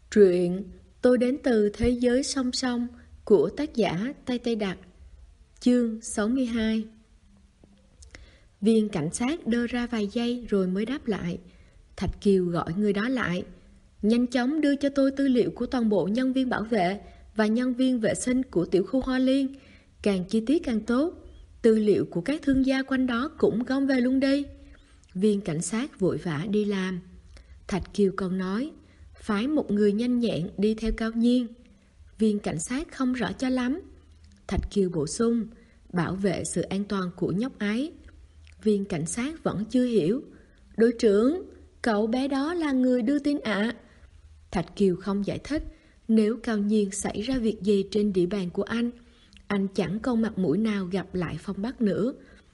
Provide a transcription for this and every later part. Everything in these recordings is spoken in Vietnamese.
Truyện Tôi đến từ thế giới song song của tác giả Tây Tây Đặc. Chương 62. Viên cảnh sát đơ ra vài giây rồi mới đáp lại. Thạch Kiều gọi người đó lại. Nhanh chóng đưa cho tôi tư liệu của toàn bộ nhân viên bảo vệ và nhân viên vệ sinh của tiểu khu Hoa Liên. Càng chi tiết càng tốt. Tư liệu của các thương gia quanh đó cũng gom về luôn đi. Viên cảnh sát vội vã đi làm. Thạch Kiều còn nói, phái một người nhanh nhẹn đi theo Cao Nhiên. Viên cảnh sát không rõ cho lắm. Thạch Kiều bổ sung, bảo vệ sự an toàn của nhóc ấy. Viên cảnh sát vẫn chưa hiểu. Đội trưởng, cậu bé đó là người đưa tin ạ. Thạch Kiều không giải thích. Nếu Cao Nhiên xảy ra việc gì trên địa bàn của anh chẳng còn mặt mũi nào gặp lại Phong Bắc nữa.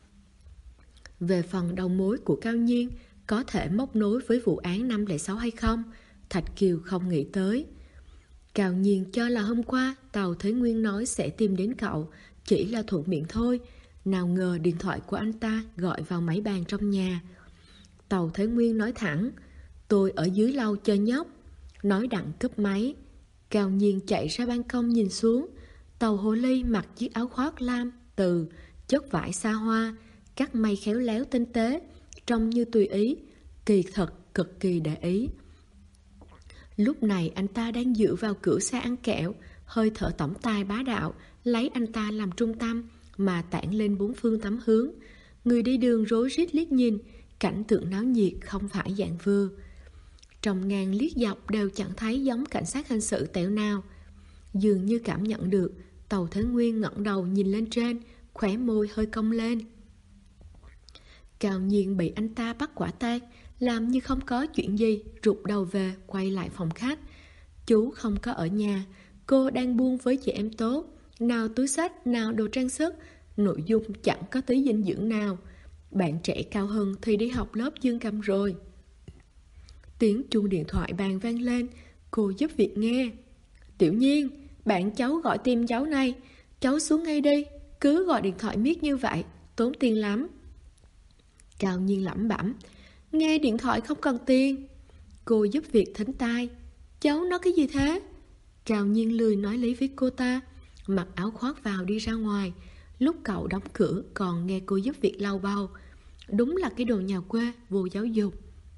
Về phần đầu mối của Cao Nhiên có thể móc nối với vụ án 506 hay không, Thạch Kiều không nghĩ tới. Cao Nhiên cho là hôm qua Tào Thế Nguyên nói sẽ tìm đến cậu, chỉ là thuận miệng thôi. Nào ngờ điện thoại của anh ta gọi vào máy bàn trong nhà. Tào Thế Nguyên nói thẳng, tôi ở dưới lầu chờ nhóc. Nói đặng cúp máy. Cao Nhiên chạy ra ban công nhìn xuống. Tàu hồ ly mặc chiếc áo khoác lam từ chất vải xa hoa, cắt may khéo léo tinh tế, trông như tùy ý, kỳ thật cực kỳ để ý. Lúc này anh ta đang dựa vào cửa xe ăn kẹo, hơi thở tổng tài bá đạo lấy anh ta làm trung tâm mà tản lên bốn phương tám hướng. Người đi đường rối rít liếc nhìn, cảnh tượng náo nhiệt không phải dạng vừa. Trong ngàn liếc dọc đều chẳng thấy giống cảnh sát hình sự tẹo nào. Dường như cảm nhận được, Tào Thế Nguyên ngẩng đầu nhìn lên trên, khóe môi hơi cong lên. Cao Nhiên bị anh ta bắt quả tang, làm như không có chuyện gì, rụt đầu về, quay lại phòng khách. Chú không có ở nhà, cô đang buôn với chị em tốt. Nào túi xách, nào đồ trang sức, nội dung chẳng có tí dinh dưỡng nào. Bạn trẻ Cao Hưng thì đi học lớp dương cầm rồi. Tiếng chuông điện thoại bàn vang lên, cô giúp việc nghe. Tiểu Nhiên, bạn cháu gọi tìm cháu này. Cháu xuống ngay đi, cứ gọi điện thoại miết như vậy, tốn tiền lắm. Cao Nhiên lẩm bẩm, nghe điện thoại không cần tiền. Cô giúp việc thính tai, cháu nói cái gì thế? Cao Nhiên lười nói lý với cô ta, mặc áo khoác vào đi ra ngoài. Lúc cậu đóng cửa còn nghe cô giúp việc lau bầu. Đúng là cái đồ nhà quê, vô giáo dục.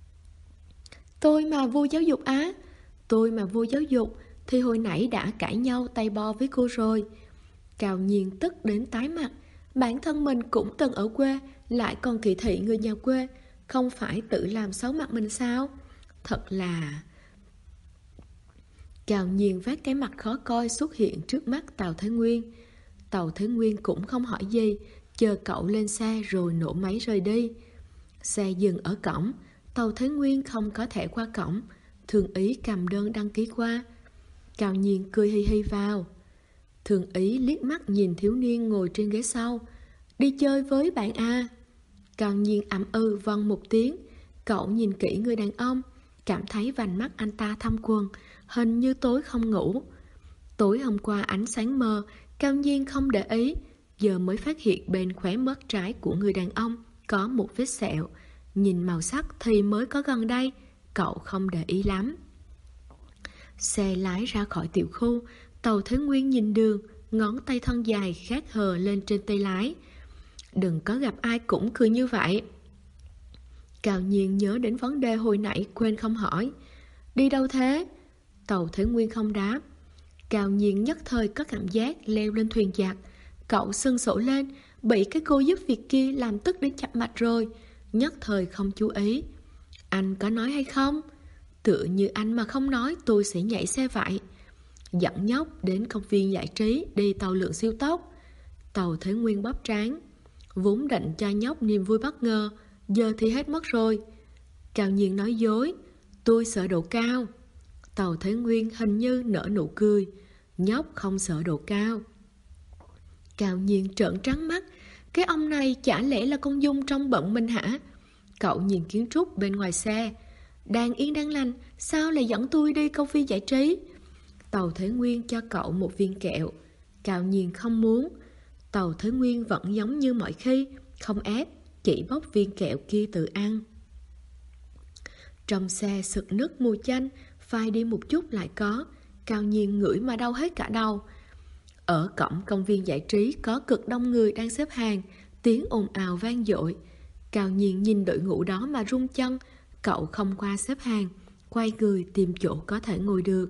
Tôi mà vô giáo dục á? Tôi mà vô giáo dục thì hồi nãy đã cãi nhau tay bo với cô rồi. Cao Nhiên tức đến tái mặt. Bản thân mình cũng từng ở quê, lại còn kỳ thị người nhà quê, không phải tự làm xấu mặt mình sao? Thật là... Cao Nhiên vác cái mặt khó coi xuất hiện trước mắt Tào Thế Nguyên. Tào Thế Nguyên cũng không hỏi gì, chờ cậu lên xe rồi nổ máy rời đi. Xe dừng ở cổng, Tào Thế Nguyên không có thẻ qua cổng. Thường ý cầm đơn đăng ký qua. Cao Nhiên cười hi hi vào. Thường ý liếc mắt nhìn thiếu niên ngồi trên ghế sau. Đi chơi với bạn à? Cao Nhiên ậm vâng một tiếng. Cậu nhìn kỹ người đàn ông, cảm thấy vành mắt anh ta thâm quầng, hình như tối không ngủ. Tối hôm qua ánh sáng mờ, Cao Nhiên không để ý, giờ mới phát hiện bên khóe mắt trái của người đàn ông có một vết sẹo. Nhìn màu sắc thì mới có gần đây, cậu không để ý lắm. Xe lái ra khỏi tiểu khu, Tào Thế Nguyên nhìn đường, ngón tay thân dài khát hờ lên trên tay lái. Đừng có gặp ai cũng cười như vậy. Cao Nhiên nhớ đến vấn đề hồi nãy quên không hỏi. Đi đâu thế? Tào Thế Nguyên không đáp. Cao Nhiên nhất thời có cảm giác leo lên thuyền giặc. Cậu sưng sổ lên, bị cái cô giúp việc kia làm tức đến chập mạch rồi. Nhất thời không chú ý. Anh có nói hay không? Tựa như anh mà không nói tôi sẽ nhảy xe vậy. Dẫn nhóc đến công viên giải trí đi tàu lượn siêu tốc. Tào Thế Nguyên bóp trán. Vốn định cho nhóc niềm vui bất ngờ, giờ thì hết mất rồi. Cao Nhiên nói dối, tôi sợ độ cao. Tào Thế Nguyên hình như nở nụ cười. Nhóc không sợ độ cao. Cao Nhiên trợn trắng mắt. Cái ông này chả lẽ là con Dung trong bận mình hả? Cậu nhìn kiến trúc bên ngoài xe. Đang yên đang lành, sao lại dẫn tôi đi công viên giải trí? Tào Thế Nguyên cho cậu một viên kẹo. Cao Nhiên không muốn. Tào Thế Nguyên vẫn giống như mọi khi, không ép, chỉ bóc viên kẹo kia tự ăn. Trong xe sực nức mùi chanh, phai đi một chút lại có. Cao Nhiên ngửi mà đau hết cả đầu. Ở cổng công viên giải trí có cực đông người đang xếp hàng, tiếng ồn ào vang dội. Cao Nhiên nhìn đội ngũ đó mà run chân. Cậu không qua xếp hàng, quay người tìm chỗ có thể ngồi được.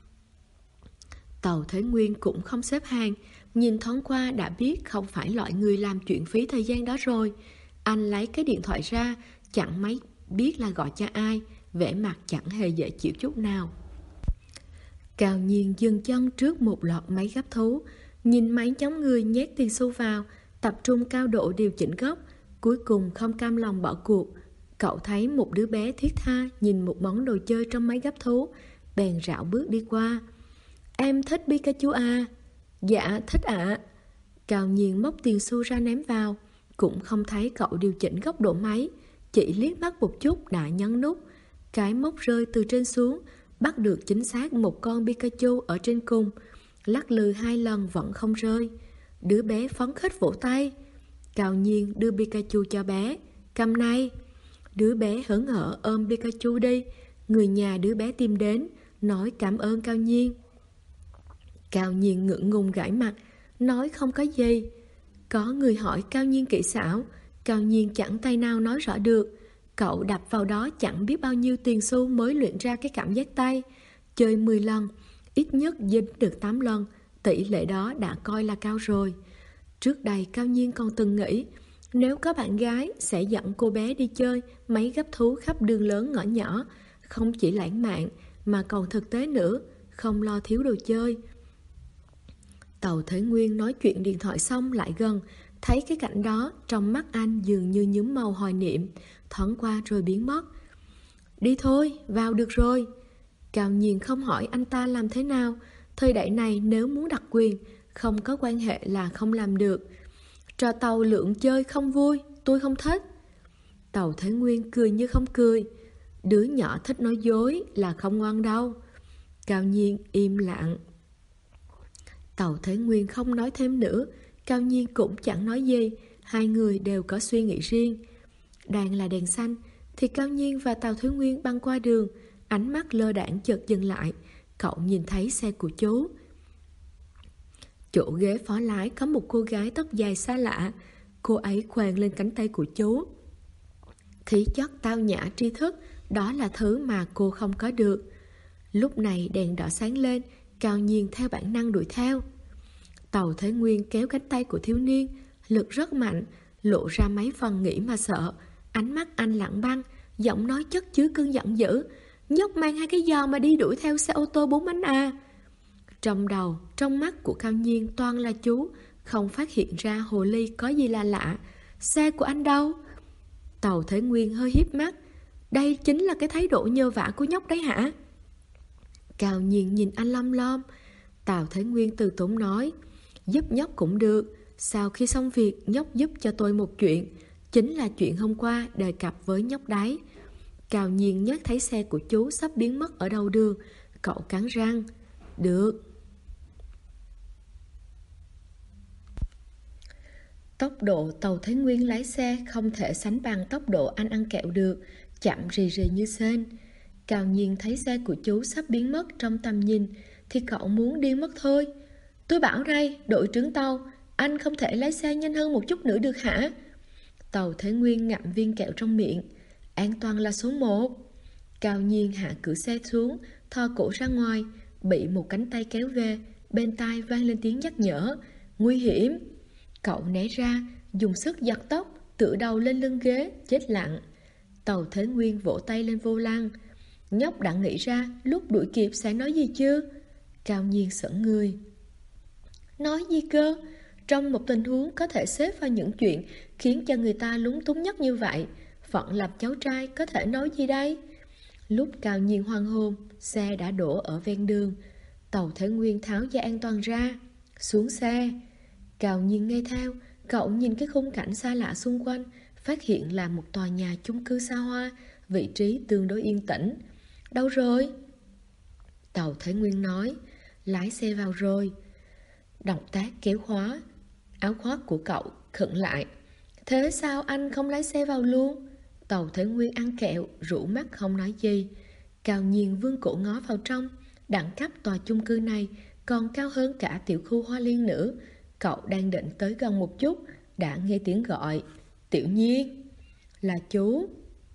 Tàu Thế Nguyên cũng không xếp hàng, nhìn thoáng qua đã biết không phải loại người làm chuyện phí thời gian đó rồi. Anh lấy cái điện thoại ra, chẳng mấy biết là gọi cho ai, vẻ mặt chẳng hề dễ chịu chút nào. Cao Nhiên dừng chân trước một loạt máy gấp thú, nhìn mấy nhóm người nhét tiền xu vào, tập trung cao độ điều chỉnh góc, cuối cùng không cam lòng bỏ cuộc. Cậu thấy một đứa bé thiết tha nhìn một món đồ chơi trong máy gấp thú, bèn rảo bước đi qua. Em thích Pikachu à? Dạ, thích ạ. Cao Nhiên móc tiền xu ra ném vào, cũng không thấy cậu điều chỉnh góc độ máy, chỉ liếc mắt một chút đã nhấn nút. Cái móc rơi từ trên xuống, bắt được chính xác một con Pikachu ở trên cùng, lắc lư 2 lần vẫn không rơi. Đứa bé phấn khích vỗ tay. Cao Nhiên đưa Pikachu cho bé. Cầm này. Đứa bé hớn hở ôm Pikachu đi. Người nhà đứa bé tìm đến, nói cảm ơn Cao Nhiên. Cao Nhiên ngượng ngùng gãi mặt, nói không có gì. Có người hỏi Cao Nhiên kỹ xảo, Cao Nhiên chẳng tay nào nói rõ được. Cậu đập vào đó chẳng biết bao nhiêu tiền xu mới luyện ra cái cảm giác tay. Chơi 10 lần, ít nhất dính được 8 lần, tỷ lệ đó đã coi là cao rồi. Trước đây Cao Nhiên còn từng nghĩ, nếu có bạn gái sẽ dẫn cô bé đi chơi mấy gấp thú khắp đường lớn ngõ nhỏ, không chỉ lãng mạn mà còn thực tế nữa, không lo thiếu đồ chơi. Tàu Thế Nguyên nói chuyện điện thoại xong lại gần, thấy cái cảnh đó, trong mắt anh dường như nhuốm màu hoài niệm, thoáng qua rồi biến mất. Đi thôi, vào được rồi. Cao Nhiên không hỏi anh ta làm thế nào, thời đại này nếu muốn đặc quyền, không có quan hệ là không làm được. Trò tàu lượn chơi không vui, tôi không thích. Tàu Thế Nguyên cười như không cười. Đứa nhỏ thích nói dối là không ngoan đâu. Cao Nhiên im lặng. Tàu Thế Nguyên không nói thêm nữa, Cao Nhiên cũng chẳng nói gì, hai người đều có suy nghĩ riêng. Đang là đèn xanh thì Cao Nhiên và Tàu Thế Nguyên băng qua đường, ánh mắt lơ đãng chợt dừng lại. Cậu nhìn thấy xe của chú. Chỗ ghế phó lái có một cô gái tóc dài xa lạ. Cô ấy khoan lên cánh tay của chú. Khí chất tao nhã tri thức, đó là thứ mà cô không có được. Lúc này đèn đỏ sáng lên, Cao Nhiên theo bản năng đuổi theo. Tàu Thế Nguyên kéo cánh tay của thiếu niên, lực rất mạnh, lộ ra mấy phần nghĩ mà sợ. Ánh mắt anh lặng băng, giọng nói chất chứa cơn giận dữ. Nhóc mang 2 cái giò mà đi đuổi theo xe ô tô 4 bánh à? Trong đầu, trong mắt của Cao Nhiên toàn là chú, không phát hiện ra hồ ly có gì là lạ. Xe của anh đâu? Tàu Thế Nguyên hơi híp mắt. Đây chính là cái thái độ nhơ vả của nhóc đấy hả? Cao Nhiên nhìn anh lom lom. Tàu Thế Nguyên từ tốn nói, giúp nhóc cũng được. Sau khi xong việc, nhóc giúp cho tôi một chuyện, chính là chuyện hôm qua đề cập với nhóc đấy. Cao Nhiên nhắc thấy xe của chú sắp biến mất ở đầu đường. Cậu cắn răng. Được. Tốc độ Tàu Thế Nguyên lái xe không thể sánh bằng tốc độ anh ăn kẹo được, chậm rì rì như sên. Cao Nhiên thấy xe của chú sắp biến mất trong tầm nhìn thì cậu muốn điên mất thôi. Tôi bảo đây, đội trưởng Tàu, anh không thể lái xe nhanh hơn một chút nữa được hả? Tàu Thế Nguyên ngậm viên kẹo trong miệng. An toàn là số 1. Cao Nhiên hạ cửa xe xuống, thò cổ ra ngoài, bị một cánh tay kéo về, bên tai vang lên tiếng nhắc nhở. Nguy hiểm. Cậu né ra, dùng sức giật tóc, tựa đầu lên lưng ghế, chết lặng. Tàu Thế Nguyên vỗ tay lên vô lăng. Nhóc đã nghĩ ra lúc đuổi kịp sẽ nói gì chưa? Cao Nhiên sững người. Nói gì cơ? Trong một tình huống có thể xếp vào những chuyện khiến cho người ta lúng túng nhất như vậy, phận làm cháu trai có thể nói gì đây? Lúc Cao Nhiên hoang hồn, xe đã đổ ở ven đường. Tàu Thế Nguyên tháo dây an toàn ra, xuống xe. Cao Nhiên nghe theo, cậu nhìn cái khung cảnh xa lạ xung quanh, phát hiện là một tòa nhà chung cư xa hoa, vị trí tương đối yên tĩnh. Đâu rồi? Tàu Thế Nguyên nói, lái xe vào rồi. Động tác kéo khóa, áo khoác của cậu khựng lại. Thế sao anh không lái xe vào luôn? Tàu Thế Nguyên ăn kẹo, rũ mắt không nói gì. Cao Nhiên vươn cổ ngó vào trong. Đẳng cấp tòa chung cư này còn cao hơn cả tiểu khu Hoa Liên nữa. Cậu đang định tới gần một chút, đã nghe tiếng gọi. Tiểu Nhiên. Là chú.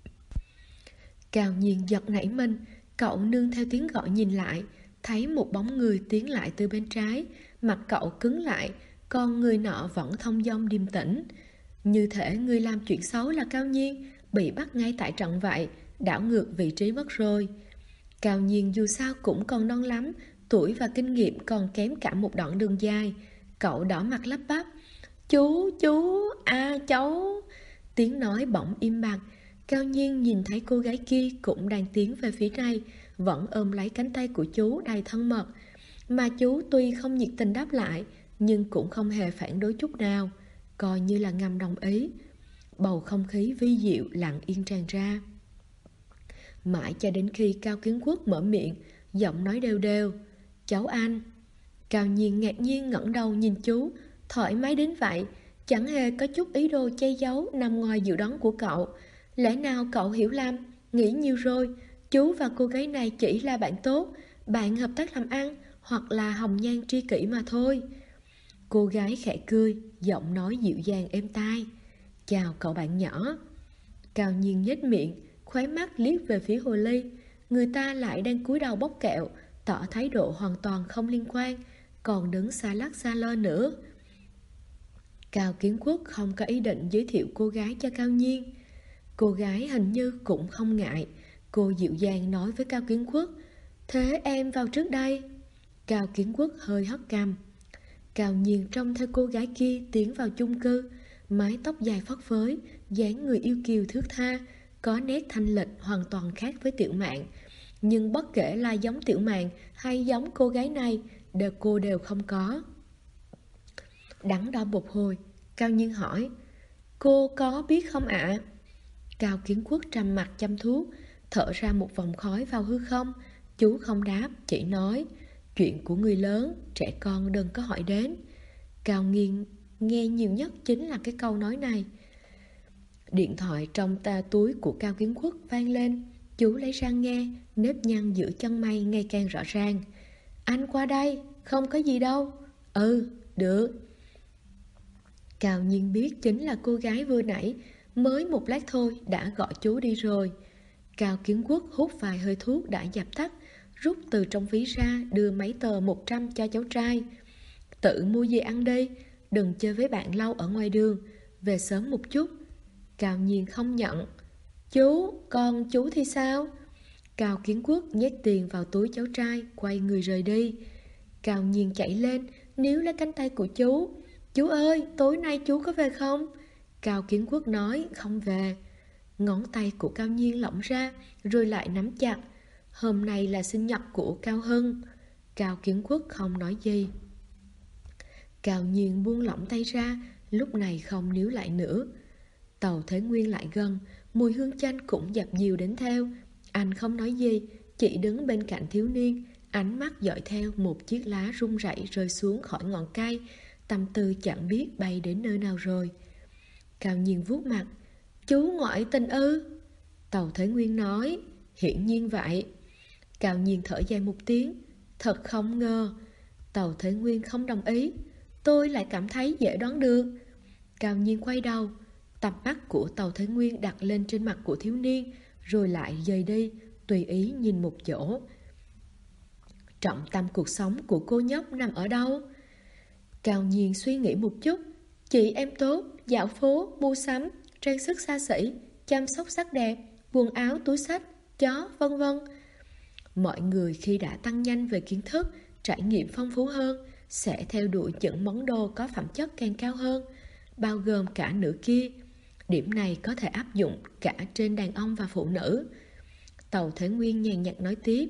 Cao Nhiên giật nảy mình. Cậu nương theo tiếng gọi nhìn lại, thấy một bóng người tiến lại từ bên trái. Mặt cậu cứng lại, còn người nọ vẫn thông dong điềm tĩnh. Như thể người làm chuyện xấu là Cao Nhiên bị bắt ngay tại trận vậy, đảo ngược vị trí mất rồi. Cao Nhiên dù sao cũng còn non lắm, tuổi và kinh nghiệm còn kém cả một đoạn đường dài. Cậu đỏ mặt lắp bắp. Chú, cháu. Tiếng nói bỗng im bặt. Cao Nhiên nhìn thấy cô gái kia cũng đang tiến về phía này, vẫn ôm lấy cánh tay của chú đầy thân mật. Mà chú tuy không nhiệt tình đáp lại, nhưng cũng không hề phản đối chút nào, coi như là ngầm đồng ý. Bầu không khí vi diệu lặng yên tràn ra. Mãi cho đến khi Cao Kiến Quốc mở miệng, giọng nói đều đều. Cháu anh. Cao Nhiên ngạc nhiên ngẩng đầu nhìn chú, thoải mái đến vậy, chẳng hề có chút ý đồ che giấu nằm ngoài dự đoán của cậu. Lẽ nào cậu hiểu lầm, nghĩ nhiều rồi, chú và cô gái này chỉ là bạn tốt, bạn hợp tác làm ăn, hoặc là hồng nhan tri kỷ mà thôi. Cô gái khẽ cười, giọng nói dịu dàng êm tai. Chào cậu bạn nhỏ. Cao Nhiên nhếch miệng, khóe mắt liếc về phía hồ ly. Người ta lại đang cúi đầu bóc kẹo, tỏ thái độ hoàn toàn không liên quan, còn đứng xa lắc xa lơ nữa. Cao Kiến Quốc không có ý định giới thiệu cô gái cho Cao Nhiên. Cô gái hình như cũng không ngại. Cô dịu dàng nói với Cao Kiến Quốc. Thế em vào trước đây. Cao Kiến Quốc hơi hất cằm. Cao Nhiên trông theo cô gái kia tiến vào chung cư. Mái tóc dài phất phới, dáng người yêu kiều thướt tha, có nét thanh lịch hoàn toàn khác với Tiểu Mạn. Nhưng bất kể là giống Tiểu Mạn hay giống cô gái này, cô đều không có. Đắn đo một hồi, Cao Nhiên hỏi. Cô có biết không ạ? Cao Kiến Quốc trầm mặt chăm thuốc, thở ra một vòng khói vào hư không. Chú không đáp, chỉ nói. Chuyện của người lớn, trẻ con đừng có hỏi đến. Cao Nhiên nghe nhiều nhất chính là cái câu nói này. Điện thoại trong túi của Cao Kiến Quốc vang lên. Chú lấy ra nghe, nếp nhăn giữa chân mày ngày càng rõ ràng. Anh qua đây, không có gì đâu. Ừ, được. Cao Nhiên biết chính là cô gái vừa nãy, mới một lát thôi đã gọi chú đi rồi. Cao Kiến Quốc hút vài hơi thuốc đã dập tắt, rút từ trong ví ra đưa mấy tờ 100 cho cháu trai. Tự mua gì ăn đi, đừng chơi với bạn lâu ở ngoài đường, về sớm một chút. Cao Nhiên không nhận. Chú, còn chú thì sao? Cao Kiến Quốc nhét tiền vào túi cháu trai, quay người rời đi. Cao Nhiên chạy lên, níu lấy cánh tay của chú. Chú ơi, tối nay chú có về không? Cao Kiến Quốc nói không về. Ngón tay của Cao Nhiên lỏng ra, rồi lại nắm chặt. Hôm nay là sinh nhật của Cao Hưng. Cao Kiến Quốc không nói gì. Cao Nhiên buông lỏng tay ra, lúc này không níu lại nữa. Tàu Thế Nguyên lại gần, mùi hương chanh cũng dập dìu đến theo. Anh không nói gì, chỉ đứng bên cạnh thiếu niên, ánh mắt dõi theo một chiếc lá rung rẩy rơi xuống khỏi ngọn cây, tâm tư chẳng biết bay đến nơi nào rồi. Cao Nhiên vuốt mặt. Chú ngoại tình ư? Tàu Thế Nguyên nói. Hiển nhiên vậy. Cao Nhiên thở dài một tiếng. Thật không ngờ. Tàu Thế Nguyên không đồng ý. Tôi lại cảm thấy dễ đoán được. Cao Nhiên quay đầu. Tầm mắt của Tàu Thế Nguyên đặt lên trên mặt của thiếu niên, rồi lại rời đi, tùy ý nhìn một chỗ. Trọng tâm cuộc sống của cô nhóc nằm ở đâu? Cao Nhiên suy nghĩ một chút. Chị em tốt, dạo phố, mua sắm, trang sức xa xỉ, chăm sóc sắc đẹp, quần áo, túi xách, chó, vân vân. Mọi người khi đã tăng nhanh về kiến thức, trải nghiệm phong phú hơn, sẽ theo đuổi những món đồ có phẩm chất càng cao hơn, bao gồm cả nữ kia. Điểm này có thể áp dụng cả trên đàn ông và phụ nữ. Tàu Thế Nguyên nhàn nhạt nói tiếp.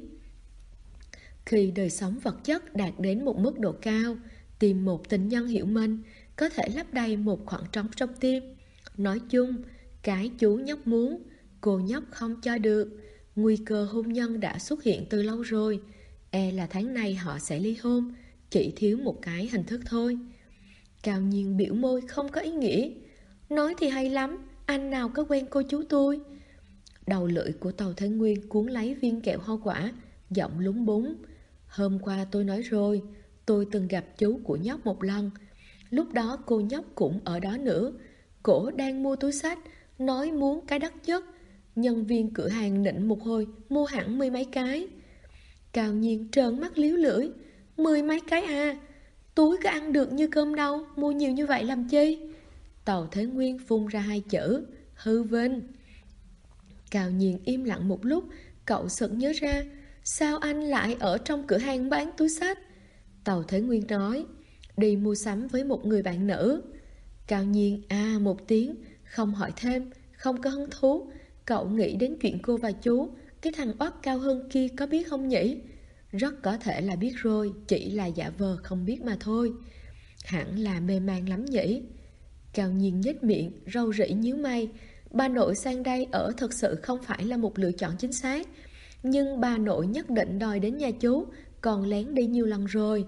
Khi đời sống vật chất đạt đến một mức độ cao, tìm một tình nhân hiểu mình có thể lấp đầy một khoảng trống trong tim. Nói chung, cái chú nhóc muốn, cô nhóc không cho được. Nguy cơ hôn nhân đã xuất hiện từ lâu rồi. E là tháng này họ sẽ ly hôn, chỉ thiếu một cái hình thức thôi. Cao Nhiên biểu môi không có ý nghĩa. Nói thì hay lắm, anh nào có quen cô chú tôi? Đầu lưỡi của Tàu Thế Nguyên cuốn lấy viên kẹo hoa quả, giọng lúng búng. Hôm qua tôi nói rồi, tôi từng gặp chú của nhóc một lần. Lúc đó cô nhóc cũng ở đó nữa. Cổ đang mua túi xách, nói muốn cái đắt nhất. Nhân viên cửa hàng nịnh một hồi, mua hẳn 10 mấy cái. Cao Nhiên trợn mắt líu lưỡi. 10 mấy cái à? Túi có ăn được như cơm đâu, mua nhiều như vậy làm chi? Tàu Thế Nguyên phun ra 2 chữ: hư vinh. Cao Nhiên im lặng một lúc, cậu sực nhớ ra, sao anh lại ở trong cửa hàng bán túi xách? Tàu Thế Nguyên nói, đi mua sắm với một người bạn nữ. Cao Nhiên một tiếng, không hỏi thêm, không có hứng thú. Cậu nghĩ đến chuyện cô và chú, cái thằng oát cao hơn kia có biết không nhỉ? Rất có thể là biết rồi, chỉ là giả vờ không biết mà thôi. Hẳn là mê man lắm nhỉ? Cao Nhiên nhếch miệng, râu rĩ nhíu mày. Bà nội sang đây ở thật sự không phải là một lựa chọn chính xác. Nhưng bà nội nhất định đòi đến nhà chú, còn lén đi nhiều lần rồi.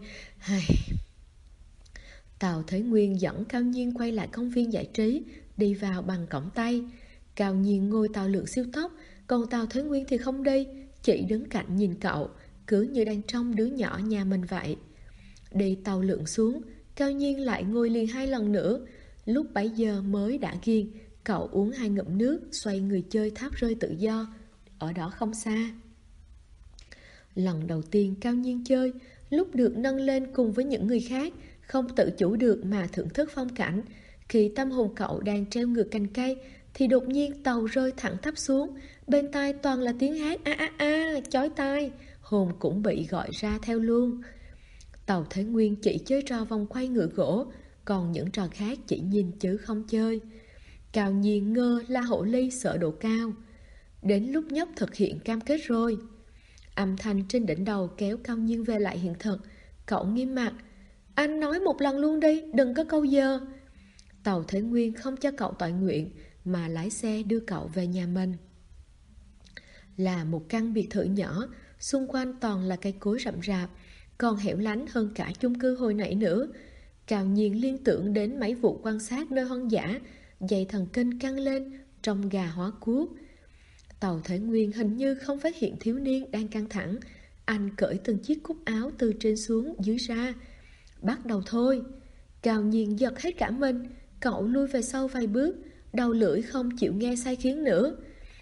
Tàu Thế Nguyên dẫn Cao Nhiên quay lại công viên giải trí, đi vào bằng cổng Tây. Cao Nhiên ngồi tàu lượn siêu tốc, còn Tàu Thế Nguyên thì không đi, chỉ đứng cạnh nhìn cậu, cứ như đang trông đứa nhỏ nhà mình vậy. Đi tàu lượn xuống, Cao Nhiên lại ngồi liền 2 lần nữa. Lúc bấy giờ mới đã ghiền, cậu uống 2 ngụm nước, xoay người chơi tháp rơi tự do, ở đó không xa. Lần đầu tiên Cao Nhiên chơi, lúc được nâng lên cùng với những người khác, không tự chủ được mà thưởng thức phong cảnh. Khi tâm hồn cậu đang treo ngược cành cây, thì đột nhiên tàu rơi thẳng tắp xuống. Bên tai toàn là tiếng hát chói tai. Hồn cũng bị gọi ra theo luôn. Tàu Thế Nguyên chỉ chơi trò vòng quay ngựa gỗ, còn những trò khác chỉ nhìn chứ không chơi. Cao Nhiên ngơ La Hổ Ly sợ độ cao. Đến lúc nhóc thực hiện cam kết rồi. Âm thanh trên đỉnh đầu kéo Cao Nhiên về lại hiện thực. Cậu nghiêm mặt, anh nói một lần luôn đi, đừng có câu giờ. Tàu Thế Nguyên không cho cậu toại nguyện, mà lái xe đưa cậu về nhà mình. Là một căn biệt thự nhỏ, xung quanh toàn là cây cối rậm rạp, còn hẻo lánh hơn cả chung cư hồi nãy nữa. Cao Nhiên liên tưởng đến mấy vụ quan sát nơi hoang dã, dây thần kinh căng lên, trong gà hóa cuốc. Tàu Thế Nguyên hình như không phát hiện thiếu niên đang căng thẳng. Anh cởi từng chiếc cúc áo từ trên xuống dưới ra. Bắt đầu thôi. Cao Nhiên giật hết cả mình. Cậu lui về sau vài bước, đầu lưỡi không chịu nghe sai khiến nữa.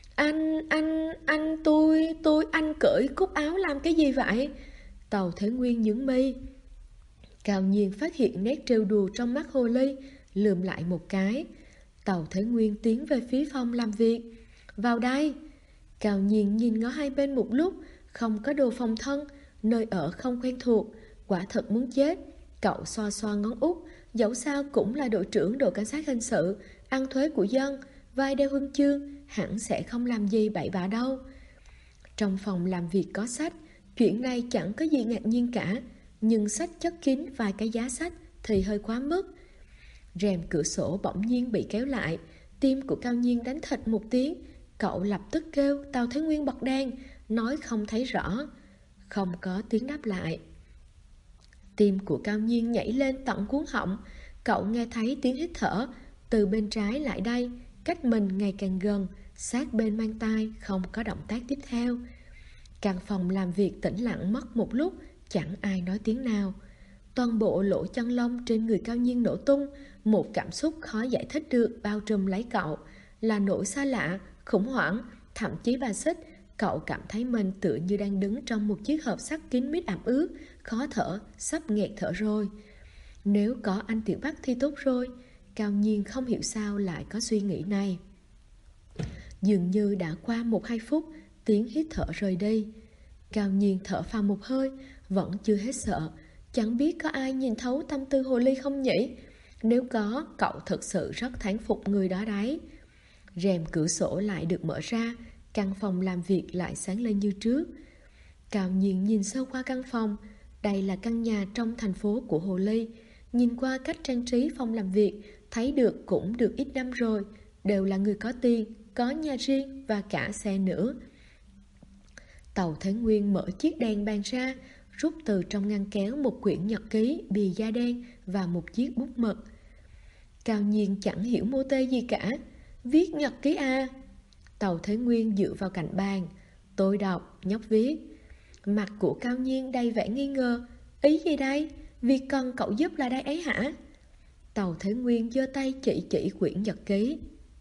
Anh cởi cúc áo làm cái gì vậy? Tàu Thế Nguyên nhướng mi. Cao Nhiên phát hiện nét trêu đùa trong mắt hồ ly, lườm lại một cái. Tàu Thế Nguyên tiến về phía phòng làm việc. Vào đây. Cao Nhiên nhìn ngó hai bên một lúc, không có đồ phòng thân, nơi ở không quen thuộc, quả thật muốn chết. Cậu xoa xoa ngón út, dẫu sao cũng là đội trưởng đội cảnh sát hình sự, ăn thuế của dân, vai đeo huân chương, hẳn sẽ không làm gì bậy bạ đâu. Trong phòng làm việc có sách, chuyện này chẳng có gì ngạc nhiên cả, nhưng sách chất kín vài cái giá sách thì hơi quá mức. Rèm cửa sổ bỗng nhiên bị kéo lại, tim của Cao Nhiên đánh thịch một tiếng. Cậu lập tức kêu Tàu Thế Nguyên bật đèn, nói không thấy rõ. Không có tiếng đáp lại. Tim của Cao Nhiên nhảy lên tận cuống họng. Cậu nghe thấy tiếng hít thở từ bên trái lại đây, cách mình ngày càng gần, sát bên mang tai, không có động tác tiếp theo. Căn phòng làm việc tĩnh lặng mất một lúc, chẳng ai nói tiếng nào. Toàn bộ lỗ chân lông trên người Cao Nhiên nổ tung, một cảm xúc khó giải thích được bao trùm lấy cậu, là nỗi xa lạ, khủng hoảng, thậm chí bài xích. Cậu cảm thấy mình tựa như đang đứng trong một chiếc hộp sắt kín mít ẩm ướt, khó thở, sắp nghẹt thở rồi. Nếu có anh Tiểu Bắc thì tốt rồi. Cao Nhiên không hiểu sao lại có suy nghĩ này. Dường như đã qua 1-2 phút, tiếng hít thở rời đi. Cao Nhiên thở phào một hơi, vẫn chưa hết sợ. Chẳng biết có ai nhìn thấu tâm tư hồ ly không nhỉ? Nếu có, cậu thực sự rất thán phục người đó đấy. Rèm cửa sổ lại được mở ra, căn phòng làm việc lại sáng lên như trước. Cao Nhiên nhìn sâu qua căn phòng. Đây là căn nhà trong thành phố của hồ ly. Nhìn qua cách trang trí phòng làm việc, thấy được cũng được ít năm rồi. Đều là người có tiền, có nhà riêng và cả xe nữa. Tàu Thế Nguyên mở chiếc đèn bàn ra, rút từ trong ngăn kéo một quyển nhật ký bìa da đen và một chiếc bút mực. Cao Nhiên chẳng hiểu mô tê gì cả. Viết nhật ký à? Tàu Thế Nguyên dựa vào cạnh bàn. Tôi đọc, nhóc viết. Mặt của Cao Nhiên đầy vẻ nghi ngờ. Ý gì đây? Việc cần cậu giúp là đây ấy hả? Tàu Thế Nguyên giơ tay chỉ quyển nhật ký.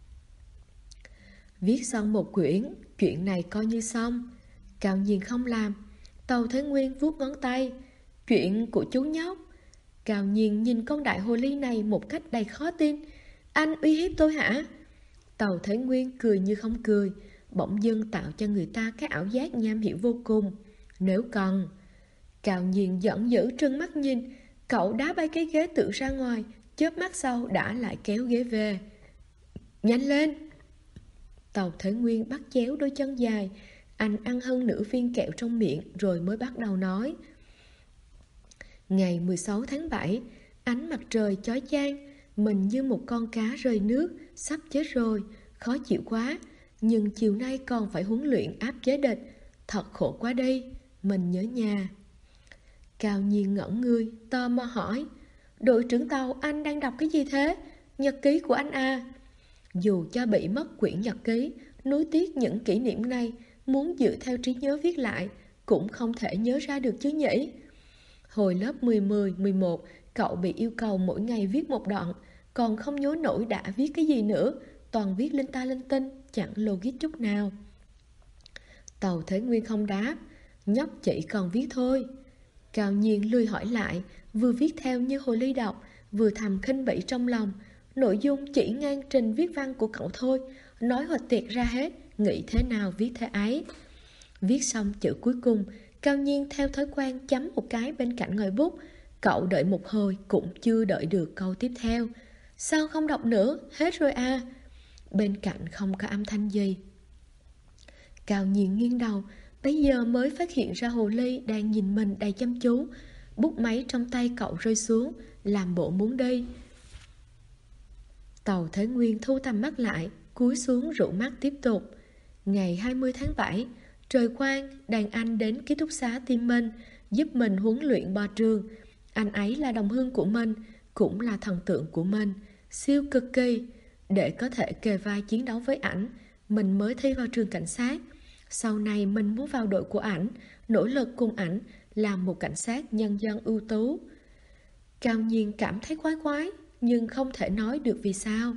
Viết xong một quyển, chuyện này coi như xong. Cao Nhiên không làm. Tàu Thế Nguyên vuốt ngón tay. Chuyện của chú nhóc. Cao Nhiên nhìn con đại hồ ly này một cách đầy khó tin. Anh uy hiếp tôi hả? Tàu Thế Nguyên cười như không cười, bỗng dưng tạo cho người ta cái ảo giác nham hiểm vô cùng. Nếu cần. Cao Nhiên giận dữ trừng mắt nhìn. Cậu đá bay cái ghế tự ra ngoài, chớp mắt sau đã lại kéo ghế về. Nhanh lên! Tàu Thế Nguyên bắt chéo đôi chân dài. Anh ăn hơn nửa viên kẹo trong miệng rồi mới bắt đầu nói. Ngày 16 tháng 7, ánh mặt trời chói chang, mình như một con cá rơi nước, sắp chết rồi, khó chịu quá. Nhưng chiều nay còn phải huấn luyện áp chế địch, thật khổ quá đi, mình nhớ nhà. Cao Nhiên ngẩn người, tò mò hỏi. Đội trưởng tàu, anh đang đọc cái gì thế? Nhật ký của anh à? Dù cho bị mất quyển nhật ký, nuối tiếc những kỷ niệm này, muốn dựa theo trí nhớ viết lại, cũng không thể nhớ ra được chứ nhỉ? Hồi lớp 10, 11, cậu bị yêu cầu mỗi ngày viết một đoạn, còn không nhớ nổi đã viết cái gì nữa, toàn viết linh ta linh tinh, chẳng logic chút nào. Tàu Thế Nguyên không đáp, nhóc chỉ còn viết thôi. Cao Nhiên lười hỏi lại, vừa viết theo như hồ ly đọc, vừa thầm khinh bỉ trong lòng. Nội dung chỉ ngang trình viết văn của cậu thôi, nói hoạch tiệt ra hết, nghĩ thế nào viết thế ấy. Viết xong chữ cuối cùng, Cao Nhiên theo thói quen chấm một cái bên cạnh ngòi bút. Cậu đợi một hồi cũng chưa đợi được câu tiếp theo. Sao không đọc nữa, hết rồi à? Bên cạnh không có âm thanh gì. Cao Nhiên nghiêng đầu, bây giờ mới phát hiện ra hồ ly đang nhìn mình đầy chăm chú. Bút máy trong tay cậu rơi xuống, làm bộ muốn đi. Tàu Thế Nguyên thu tầm mắt lại, cúi xuống rũ mắt tiếp tục. Ngày 20 tháng 7, trời quang, đàn anh đến ký túc xá Tim Minh, giúp mình huấn luyện bò trường. Anh ấy là đồng hương của mình, cũng là thần tượng của mình, siêu cực kỳ. Để có thể kề vai chiến đấu với ảnh, mình mới thi vào trường cảnh sát. Sau này mình muốn vào đội của ảnh, nỗ lực cùng ảnh, làm một cảnh sát nhân dân ưu tú. Cao Nhiên cảm thấy khoái khoái, nhưng không thể nói được vì sao.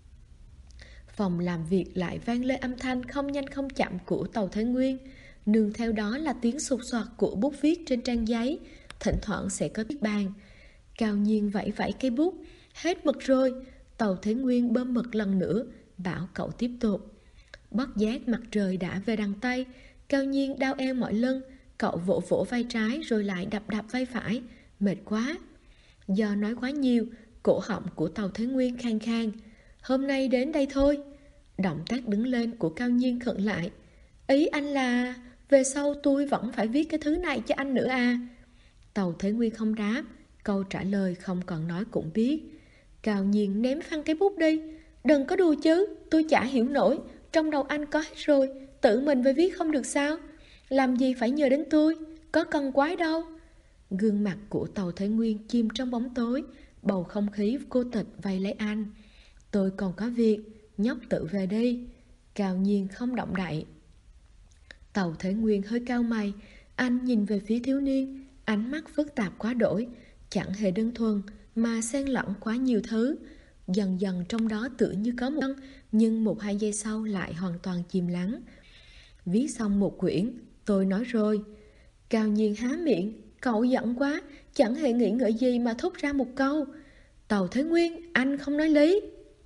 Phòng làm việc lại vang lên âm thanh không nhanh không chậm của Tàu Thế Nguyên, nương theo đó là tiếng sột soạt của bút viết trên trang giấy, thỉnh thoảng sẽ có tiếng bàn. Cao Nhiên vẫy vẫy cây bút, hết mực rồi. Tàu Thế Nguyên bơm mực lần nữa, bảo cậu tiếp tục. Bất giác mặt trời đã về đằng Tây, Cao Nhiên đau eo mỏi lưng, cậu vỗ vỗ vai trái rồi lại đập đập vai phải, mệt quá. Do nói quá nhiều, cổ họng của Tàu Thế Nguyên khang khang. Hôm nay đến đây thôi. Động tác đứng lên của Cao Nhiên khựng lại. Ý anh là về sau tôi vẫn phải viết cái thứ này cho anh nữa à? Tàu Thế Nguyên không đáp, câu trả lời không cần nói cũng biết. Cao Nhiên ném phăng cái bút đi. Đừng có đùa chứ, tôi chả hiểu nổi, trong đầu anh có hết rồi, tự mình phải viết không được sao? Làm gì phải nhờ đến tôi, có cần quái đâu. Gương mặt của Tàu Thế Nguyên chìm trong bóng tối, bầu không khí cô tịch vây lấy anh. Tôi còn có việc, nhóc tự về đi. Cao Nhiên không động đậy. Tàu Thế Nguyên hơi cau mày, anh nhìn về phía thiếu niên, ánh mắt phức tạp quá đổi, chẳng hề đơn thuần mà xen lẫn quá nhiều thứ. Dần dần trong đó tựa như có một thân, nhưng 1-2 giây sau lại hoàn toàn chìm lắng. Viết xong một quyển, tôi nói rồi. Cao Nhiên há miệng, cậu giận quá, chẳng hề nghĩ ngợi gì mà thốt ra một câu. Tàu Thế Nguyên, anh không nói lý.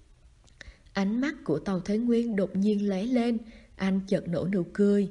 Ánh mắt của Tàu Thế Nguyên đột nhiên lóe lên, anh chợt nở nụ cười.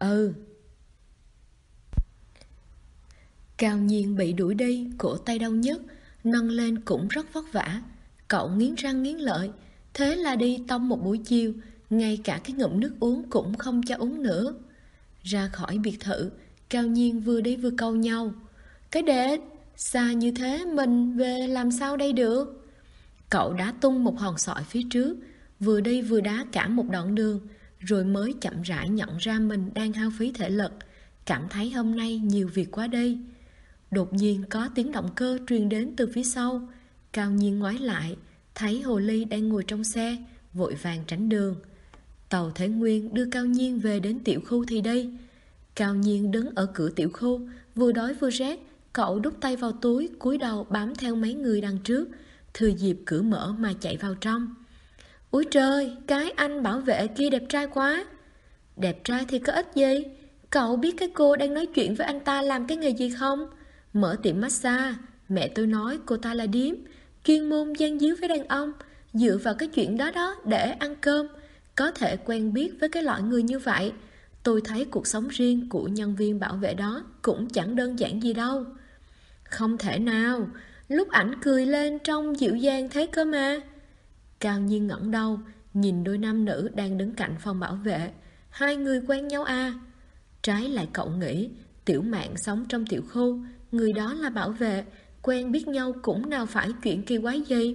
Cao Nhiên bị đuổi đi, cổ tay đau nhức, nâng lên cũng rất vất vả. Cậu nghiến răng nghiến lợi, thế là đi tông một buổi chiều, ngay cả cái ngụm nước uống cũng không cho uống nữa. Ra khỏi biệt thự, Cao Nhiên vừa đi vừa câu nhau. Cái đệ, xa như thế mình về làm sao đây được? Cậu đã tung một hòn sỏi phía trước, vừa đi vừa đá cả một đoạn đường, rồi mới chậm rãi nhận ra mình đang hao phí thể lực, cảm thấy hôm nay nhiều việc quá đi. Đột nhiên có tiếng động cơ truyền đến từ phía sau. Cao Nhiên ngoái lại, thấy hồ ly đang ngồi trong xe, vội vàng tránh đường. Tàu Thể Nguyên đưa Cao Nhiên về đến tiểu khu thì đi. Cao Nhiên đứng ở cửa tiểu khu, vừa đói vừa rét. Cậu đút tay vào túi, cúi đầu bám theo mấy người đằng trước, thừa dịp cửa mở mà chạy vào trong. Úi trời, cái anh bảo vệ kia đẹp trai quá. Đẹp trai thì có ích gì? Cậu biết cái cô đang nói chuyện với anh ta làm cái nghề gì không? Mở tiệm massage. Mẹ tôi nói cô ta là điếm, chuyên môn gian díu với đàn ông, dựa vào cái chuyện đó đó để ăn cơm. Có thể quen biết với cái loại người như vậy. Tôi thấy cuộc sống riêng của nhân viên bảo vệ đó cũng chẳng đơn giản gì đâu. Không thể nào, lúc ảnh cười lên trông dịu dàng thế cơ mà. Cao Nhiên ngẩng đầu, nhìn đôi nam nữ đang đứng cạnh phòng bảo vệ. Hai người quen nhau à? Trái lại cậu nghĩ, Tiểu Mạn sống trong tiểu khu, người đó là bảo vệ, quen biết nhau cũng nào phải chuyện kỳ quái gì.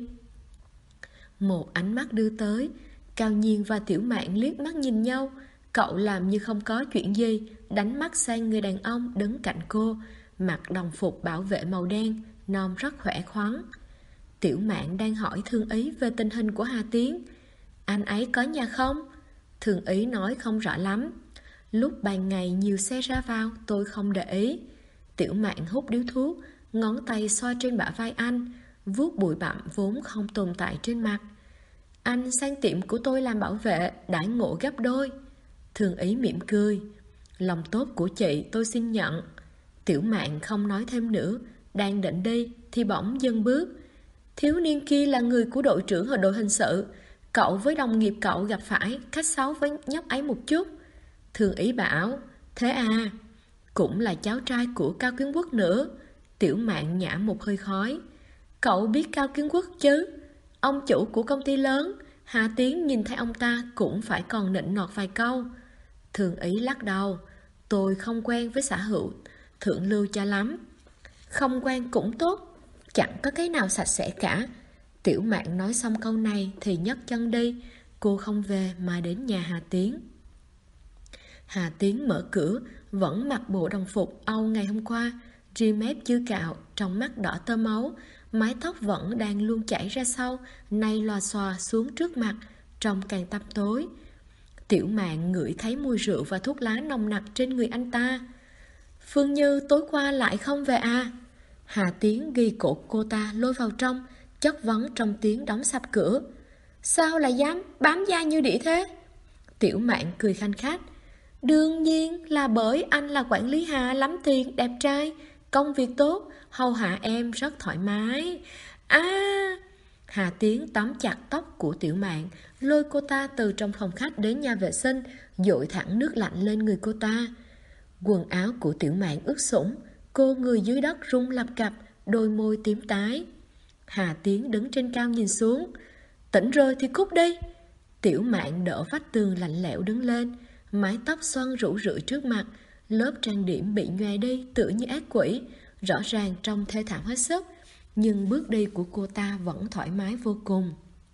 Một ánh mắt đưa tới, Cao Nhiên và Tiểu Mạn liếc mắt nhìn nhau. Cậu làm như không có chuyện gì, đánh mắt sang người đàn ông đứng cạnh cô, mặc đồng phục bảo vệ màu đen, nom rất khỏe khoắn. Tiểu Mạn đang hỏi Thương Ý về tình hình của Hà Tiến. Anh ấy có nhà không? Thương Ý nói không rõ lắm. Lúc ban ngày nhiều xe ra vào, tôi không để ý. Tiểu Mạn hút điếu thuốc, ngón tay xoa trên bả vai anh, vuốt bụi bặm vốn không tồn tại trên mặt. Anh sang tiệm của tôi làm bảo vệ, đãi ngộ gấp đôi. Thương Ý mỉm cười. Lòng tốt của chị tôi xin nhận. Tiểu Mạn không nói thêm nữa, đang định đi thì bỗng dừng bước. Thiếu niên kia là người của đội trưởng ở đội hình sự. Cậu với đồng nghiệp cậu gặp phải, khách sáo với nhóc ấy một chút. Thương Ý bảo, thế à? Cũng là cháu trai của Cao Kiến Quốc nữa. Tiểu Mạn nhả một hơi khói. Cậu biết Cao Kiến Quốc chứ? Ông chủ của công ty lớn. Hà Tiến nhìn thấy ông ta cũng phải còn nịnh nọt vài câu. Thương Ý lắc đầu. Tôi không quen với xã hữu thượng lưu cho lắm. Không quen cũng tốt, chẳng có cái nào sạch sẽ cả. Tiểu Mạn nói xong câu này thì nhấc chân đi. Cô không về mà đến nhà Hà Tiến. Hà Tiến mở cửa, vẫn mặc bộ đồng phục Âu ngày hôm qua, ria mép chưa cạo, trong mắt đỏ tơ máu, mái tóc vẫn đang luôn chảy ra sau, nay lòa xòa xuống trước mặt, trông càng tăm tối. Tiểu Mạn ngửi thấy mùi rượu và thuốc lá nồng nặc trên người anh ta. Phương Như tối qua lại không về à? Hà Tiến ghi cổ cô ta lôi vào trong, chất vấn trong tiếng đóng sập cửa. Sao lại dám bám dai như đĩa thế? Tiểu Mạn cười khanh khách. Đương nhiên là bởi anh là quản lý Hà lắm tiền, đẹp trai, công việc tốt, hầu hạ em rất thoải mái. Hà Tiến tóm chặt tóc của Tiểu Mạn, lôi cô ta từ trong phòng khách đến nhà vệ sinh, dội thẳng nước lạnh lên người cô ta. Quần áo của Tiểu Mạn ướt sũng, cô người dưới đất rung lập cập, đôi môi tím tái. Hà Tiến đứng trên cao nhìn xuống. Tỉnh rồi thì cút đi. Tiểu Mạn đỡ vách tường lạnh lẽo đứng lên, mái tóc xoăn rủ rượi trước mặt, lớp trang điểm bị nhòe đi tựa như ác quỷ, rõ ràng trông thê thảm hết sức, nhưng bước đi của cô ta vẫn thoải mái vô cùng.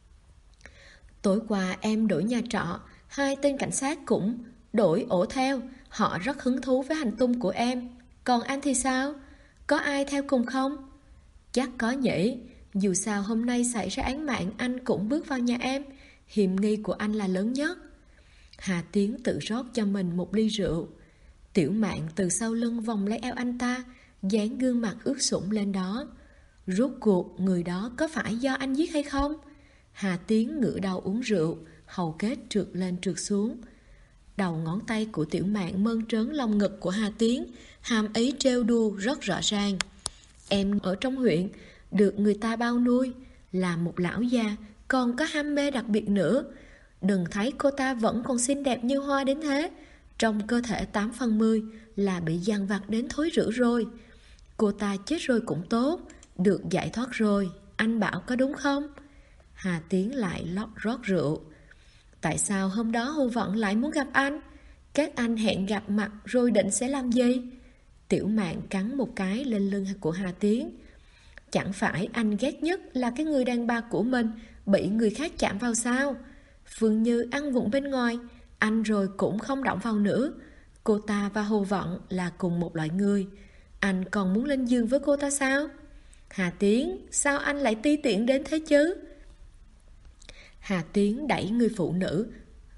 Tối qua em đổi nhà trọ, hai tên cảnh sát cũng đổi ổ theo, họ rất hứng thú với hành tung của em. Còn anh thì sao? Có ai theo cùng không? Chắc có nhỉ, dù sao hôm nay xảy ra án mạng anh cũng bước vào nhà em, hiểm nghi của anh là lớn nhất. Hà Tiến tự rót cho mình một ly rượu. Tiểu Mạn từ sau lưng vòng lấy eo anh ta, dán gương mặt ướt sũng lên đó. Rốt cuộc người đó có phải do anh giết hay không? Hà Tiến ngửa đầu uống rượu, hầu kết trượt lên trượt xuống. Đầu ngón tay của Tiểu Mạn mơn trớn lồng ngực của Hà Tiến, hàm ý trêu đùa rất rõ ràng. Em ở trong huyện, được người ta bao nuôi, là một lão già, còn có ham mê đặc biệt nữa. Đừng thấy cô ta vẫn còn xinh đẹp như hoa đến thế, trong cơ thể 8 phần 10 là bị dằn vặt đến thối rữa rồi. Cô ta chết rồi cũng tốt, được giải thoát rồi, anh bảo có đúng không? Hà Tiến lại rót rượu. Tại sao hôm đó Hồ Vận lại muốn gặp anh? Các anh hẹn gặp mặt rồi định sẽ làm gì? Tiểu Mạn cắn một cái lên lưng của Hà Tiến. Chẳng phải anh ghét nhất là cái người đàn bà của mình bị người khác chạm vào sao? Phương Như ăn vụng bên ngoài, anh rồi cũng không động vào nữa. Cô ta và Hồ Vận là cùng một loại người, anh còn muốn lên giường với cô ta sao? Hà Tiến, sao anh lại ti tiện đến thế chứ? Hà Tiến đẩy người phụ nữ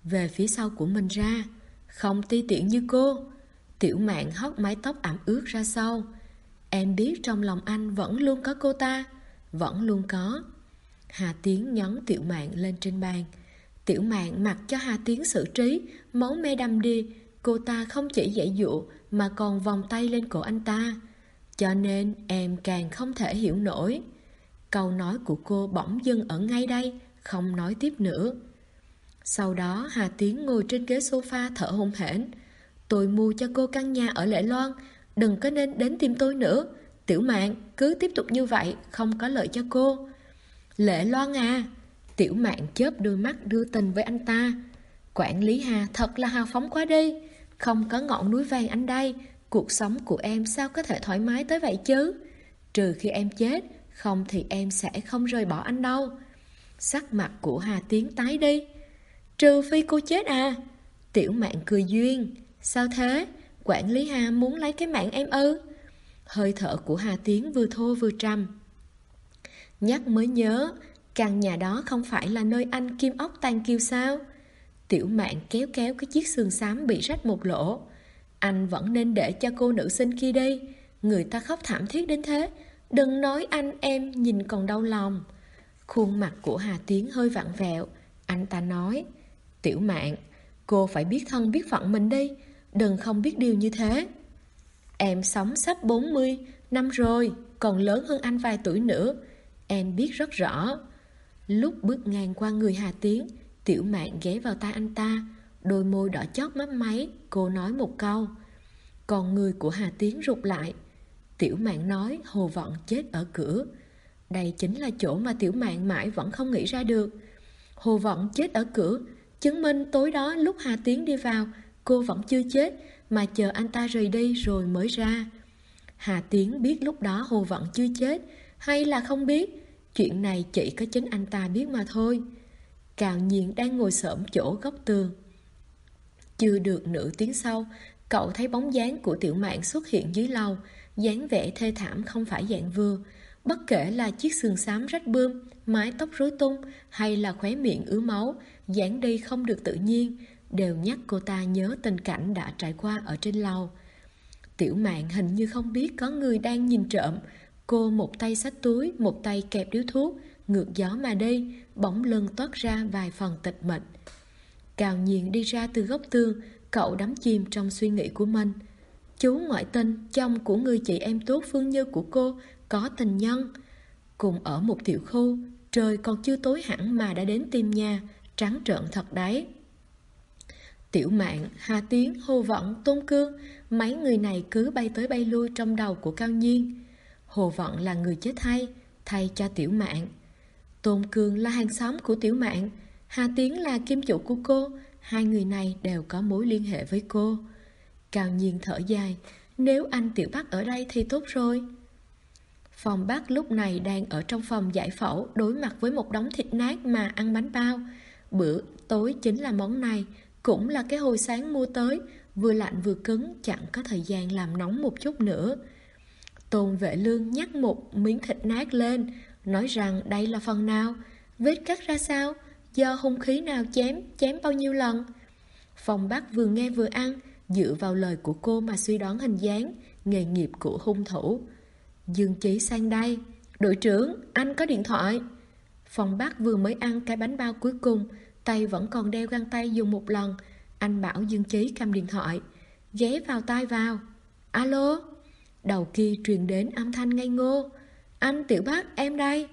về phía sau của mình ra. Không ti tiện như cô. Tiểu Mạn hất mái tóc ẩm ướt ra sau. Em biết trong lòng anh vẫn luôn có cô ta. Vẫn luôn có. Hà Tiến nhấn Tiểu Mạn lên trên bàn. Tiểu Mạn mặc cho Hà Tiến xử trí, máu me đầm đìa. Cô ta không chỉ giãy giụa mà còn vòng tay lên cổ anh ta. Cho nên em càng không thể hiểu nổi. Câu nói của cô bỗng dưng ở ngay đây, không nói tiếp nữa. Sau đó Hà Tiến ngồi trên ghế sofa thở hổn hển. Tôi mua cho cô căn nhà ở Lệ Loan, đừng có nên đến tìm tôi nữa. Tiểu Mạn, cứ tiếp tục như vậy, không có lợi cho cô. Lệ Loan à? Tiểu Mạn chớp đôi mắt đưa tình với anh ta. Quản lý Hà thật là hào phóng quá đi. Không có ngọn núi vàng anh đây, cuộc sống của em sao có thể thoải mái tới vậy chứ? Trừ khi em chết, không thì em sẽ không rời bỏ anh đâu. Sắc mặt của Hà Tiến tái đi. Trừ phi cô chết à? Tiểu Mạn cười duyên. Sao thế? Quản lý Hà muốn lấy cái mạng em ư? Hơi thở của Hà Tiến vừa thô vừa trầm. Nhắc mới nhớ, căn nhà đó không phải là nơi anh kim ốc tàn kiều sao? Tiểu Mạn kéo kéo cái chiếc xương xám bị rách một lỗ. Anh vẫn nên để cho cô nữ sinh kia đi. Người ta khóc thảm thiết đến thế. Đừng nói anh em nhìn còn đau lòng. Khuôn mặt của Hà Tiến hơi vặn vẹo. Anh ta nói, Tiểu Mạn, cô phải biết thân biết phận mình đi. Đừng không biết điều như thế. Em sống sắp 40 năm rồi, còn lớn hơn anh vài tuổi nữa. Em biết rất rõ. Lúc bước ngang qua người Hà Tiến, Tiểu Mạn ghé vào tai anh ta. Đôi môi đỏ chót mấp máy. Cô nói một câu. Còn người của Hà Tiến rụt lại. Tiểu Mạn nói Hồ Vận chết ở cửa. Đây chính là chỗ mà Tiểu Mạn mãi vẫn không nghĩ ra được. Hồ Vận chết ở cửa, chứng minh tối đó lúc Hà Tiến đi vào, cô vẫn chưa chết, mà chờ anh ta rời đi rồi mới ra. Hà Tiến biết lúc đó Hồ Vận chưa chết, hay là không biết? Chuyện này chỉ có chính anh ta biết mà thôi. Cào Nhiên đang ngồi xổm chỗ góc tường. Chưa được nửa tiếng sau, cậu thấy bóng dáng của Tiểu Mạn xuất hiện dưới lầu. Dáng vẻ thê thảm không phải dạng vừa. Bất kể là chiếc sườn xám rách bươm, mái tóc rối tung, hay là khóe miệng ứa máu, dáng đi không được tự nhiên, đều nhắc cô ta nhớ tình cảnh đã trải qua ở trên lầu. Tiểu Mạn hình như không biết có người đang nhìn trộm. Cô một tay xách túi, một tay kẹp điếu thuốc, ngược gió mà đi, bỗng lưng toát ra vài phần tịch mịch. Cào Nhiên đi ra từ góc tường, cậu đắm chìm trong suy nghĩ của mình. Chú ngoại tình, chồng của người chị em tốt Phương Như của cô, có tình nhân. Cùng ở một tiểu khu, trời còn chưa tối hẳn mà đã đến tìm nhà, trắng trợn thật đấy. Tiểu Mạn, Hà Tiến, Hồ Vận, Tôn Cương, mấy người này cứ bay tới bay lui trong đầu của Cao Nhiên. Hồ Vận là người chết thay cho Tiểu Mạn. Tôn Cương là hàng xóm của Tiểu Mạn. Hà Tiến là kim chủ của cô. Hai người này đều có mối liên hệ với cô. Cao Nhiên thở dài. Nếu anh Tiểu Bắc ở đây thì tốt rồi. Phòng Bắc lúc này đang ở trong phòng giải phẫu, đối mặt với một đống thịt nát mà ăn bánh bao. Bữa tối chính là món này, cũng là cái hồi sáng mua tới, vừa lạnh vừa cứng, chẳng có thời gian làm nóng một chút nữa. Tôn Vệ Lương nhắc một miếng thịt nát lên, nói rằng đây là phần nào, vết cắt ra sao, do hung khí nào chém bao nhiêu lần. Phòng Bắc vừa nghe vừa ăn, dựa vào lời của cô mà suy đoán hình dáng, nghề nghiệp của hung thủ. Dương Chí sang đây. Đội trưởng, anh có điện thoại. Phòng Bắc vừa mới ăn cái bánh bao cuối cùng, tay vẫn còn đeo găng tay dùng một lần. Anh bảo Dương Chí cầm điện thoại, ghé vào tai vào. Alo. Đầu kia truyền đến âm thanh ngây ngô. Anh Tiểu Bắc, em đây.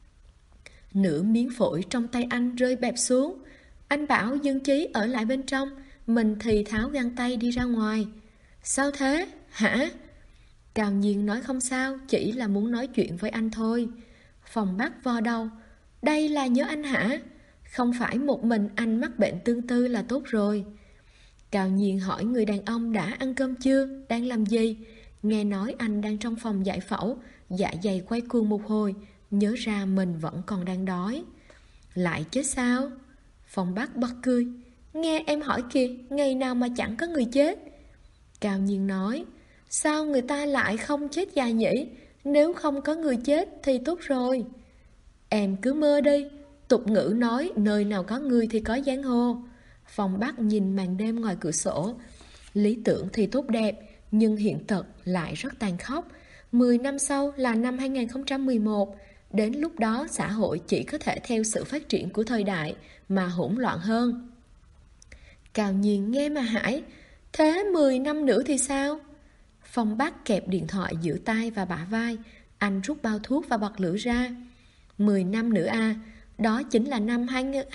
Nửa miếng phổi trong tay anh rơi bẹp xuống. Anh bảo Dương Chí ở lại bên trong, mình thì tháo găng tay đi ra ngoài. Sao thế? Hả? Cao Nhiên nói không sao, chỉ là muốn nói chuyện với anh thôi. Phòng Bắc vò đầu. Đây là nhớ anh hả? Không phải một mình anh mắc bệnh tương tư là tốt rồi. Cao Nhiên hỏi người đàn ông đã ăn cơm chưa, đang làm gì. Nghe nói anh đang trong phòng giải phẫu, dạ dày quay cuồng một hồi, nhớ ra mình vẫn còn đang đói. Lại chết sao? Phòng Bắc bật cười. Nghe em hỏi kìa, ngày nào mà chẳng có người chết. Cao Nhiên nói, sao người ta lại không chết dài nhỉ? Nếu không có người chết thì tốt rồi. Em cứ mơ đi. Tục ngữ nói nơi nào có người thì có giang hồ. Phong Bắc nhìn màn đêm ngoài cửa sổ. Lý tưởng thì tốt đẹp, nhưng hiện thực lại rất tàn khốc. 10 năm sau là năm 2011. Đến lúc đó xã hội chỉ có thể theo sự phát triển của thời đại mà hỗn loạn hơn. Cao Nhiên nghe mà hãi. Thế 10 năm nữa thì sao? Phong Bắc kẹp điện thoại giữa tai và bả vai. Anh rút bao thuốc và bật lửa ra. 10 năm nữa à? Đó chính là năm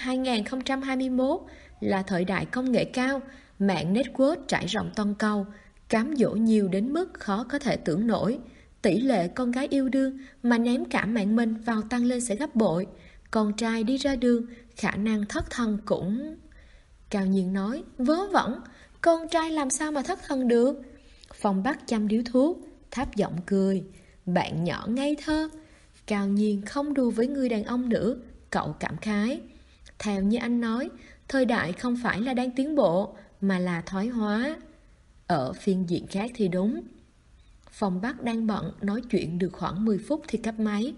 2021, là thời đại công nghệ cao, mạng network trải rộng toàn cầu, cám dỗ nhiều đến mức khó có thể tưởng nổi. Tỷ lệ con gái yêu đương mà ném cả mạng mình vào tăng lên sẽ gấp bội. Con trai đi ra đường, khả năng thất thần cũng... Cao Nhiên nói, vớ vẩn, con trai làm sao mà thất thần được? Phong Bắc chăm điếu thuốc, thấp giọng cười. Bạn nhỏ ngây thơ. Cao Nhiên không đùa với người đàn ông nữa. Cậu cảm khái. Theo như anh nói, thời đại không phải là đang tiến bộ, mà là thoái hóa. Ở phiên diện khác thì đúng. Phong Bắc đang bận, nói chuyện được khoảng 10 phút thì cúp máy.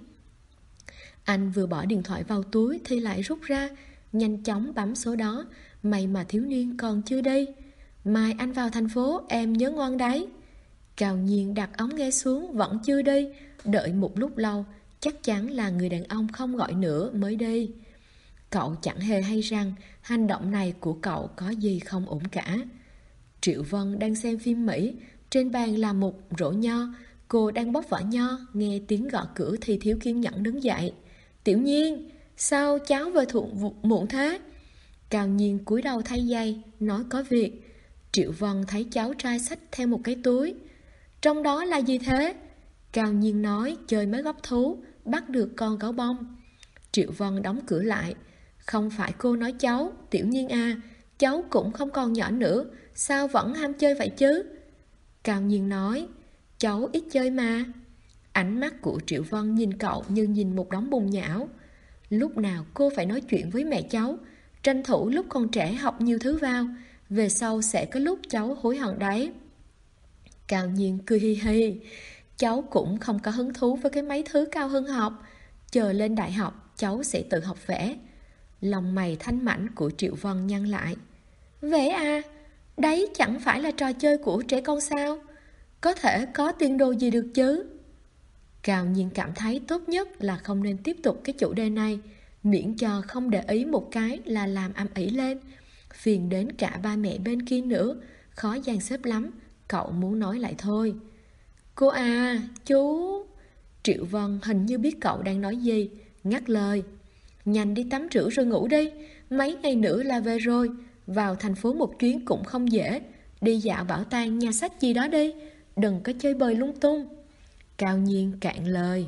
Anh vừa bỏ điện thoại vào túi thì lại rút ra, nhanh chóng bấm số đó. May mà thiếu niên còn chưa đi. Mai anh vào thành phố, em nhớ ngoan đấy. Cao Nhiên đặt ống nghe xuống, vẫn chưa đi. Đợi một lúc lâu, chắc chắn là người đàn ông không gọi nữa mới đi. Cậu chẳng hề hay rằng hành động này của cậu có gì không ổn cả. Triệu Vân đang xem phim Mỹ. Trên bàn là một rổ nho. Cô đang bóc vỏ nho, nghe tiếng gõ cửa thì thiếu kiên nhẫn đứng dậy. Tiểu Nhiên, sao cháu về muộn thế? Cao Nhiên cúi đầu thay giày, nói có việc. Triệu Vân thấy cháu trai xách theo một cái túi. Trong đó là gì thế? Cao Nhiên nói chơi mấy góc thú, bắt được con gấu bông. Triệu Vân đóng cửa lại. Không phải cô nói cháu, Tiểu Nhiên à, cháu cũng không còn nhỏ nữa, sao vẫn ham chơi vậy chứ? Cao Nhiên nói, cháu ít chơi mà. Ánh mắt của Triệu Vân nhìn cậu như nhìn một đống bùn nhão. Lúc nào cô phải nói chuyện với mẹ cháu, tranh thủ lúc còn trẻ học nhiều thứ vào, về sau sẽ có lúc cháu hối hận đấy. Cao Nhiên cười hi hi. Cháu cũng không có hứng thú với cái mấy thứ cao hơn học. Chờ lên đại học cháu sẽ tự học vẽ. Lòng mày thanh mảnh của Triệu Vân nhăn lại. Vẽ à? Đấy chẳng phải là trò chơi của trẻ con sao? Có thể có tiền đồ gì được chứ? Cao Nhiên cảm thấy tốt nhất là không nên tiếp tục cái chủ đề này, miễn cho không để ý một cái là làm ầm ĩ lên, phiền đến cả ba mẹ bên kia nữa, khó dàn xếp lắm. Cậu muốn nói lại thôi. Cô à, chú... Triệu Vân hình như biết cậu đang nói gì, ngắt lời. Nhanh đi tắm rửa rồi ngủ đi, mấy ngày nữa là về rồi. Vào thành phố một chuyến cũng không dễ. Đi dạo bảo tàng, nhà sách gì đó đi, đừng có chơi bời lung tung. Cao Nhiên cạn lời.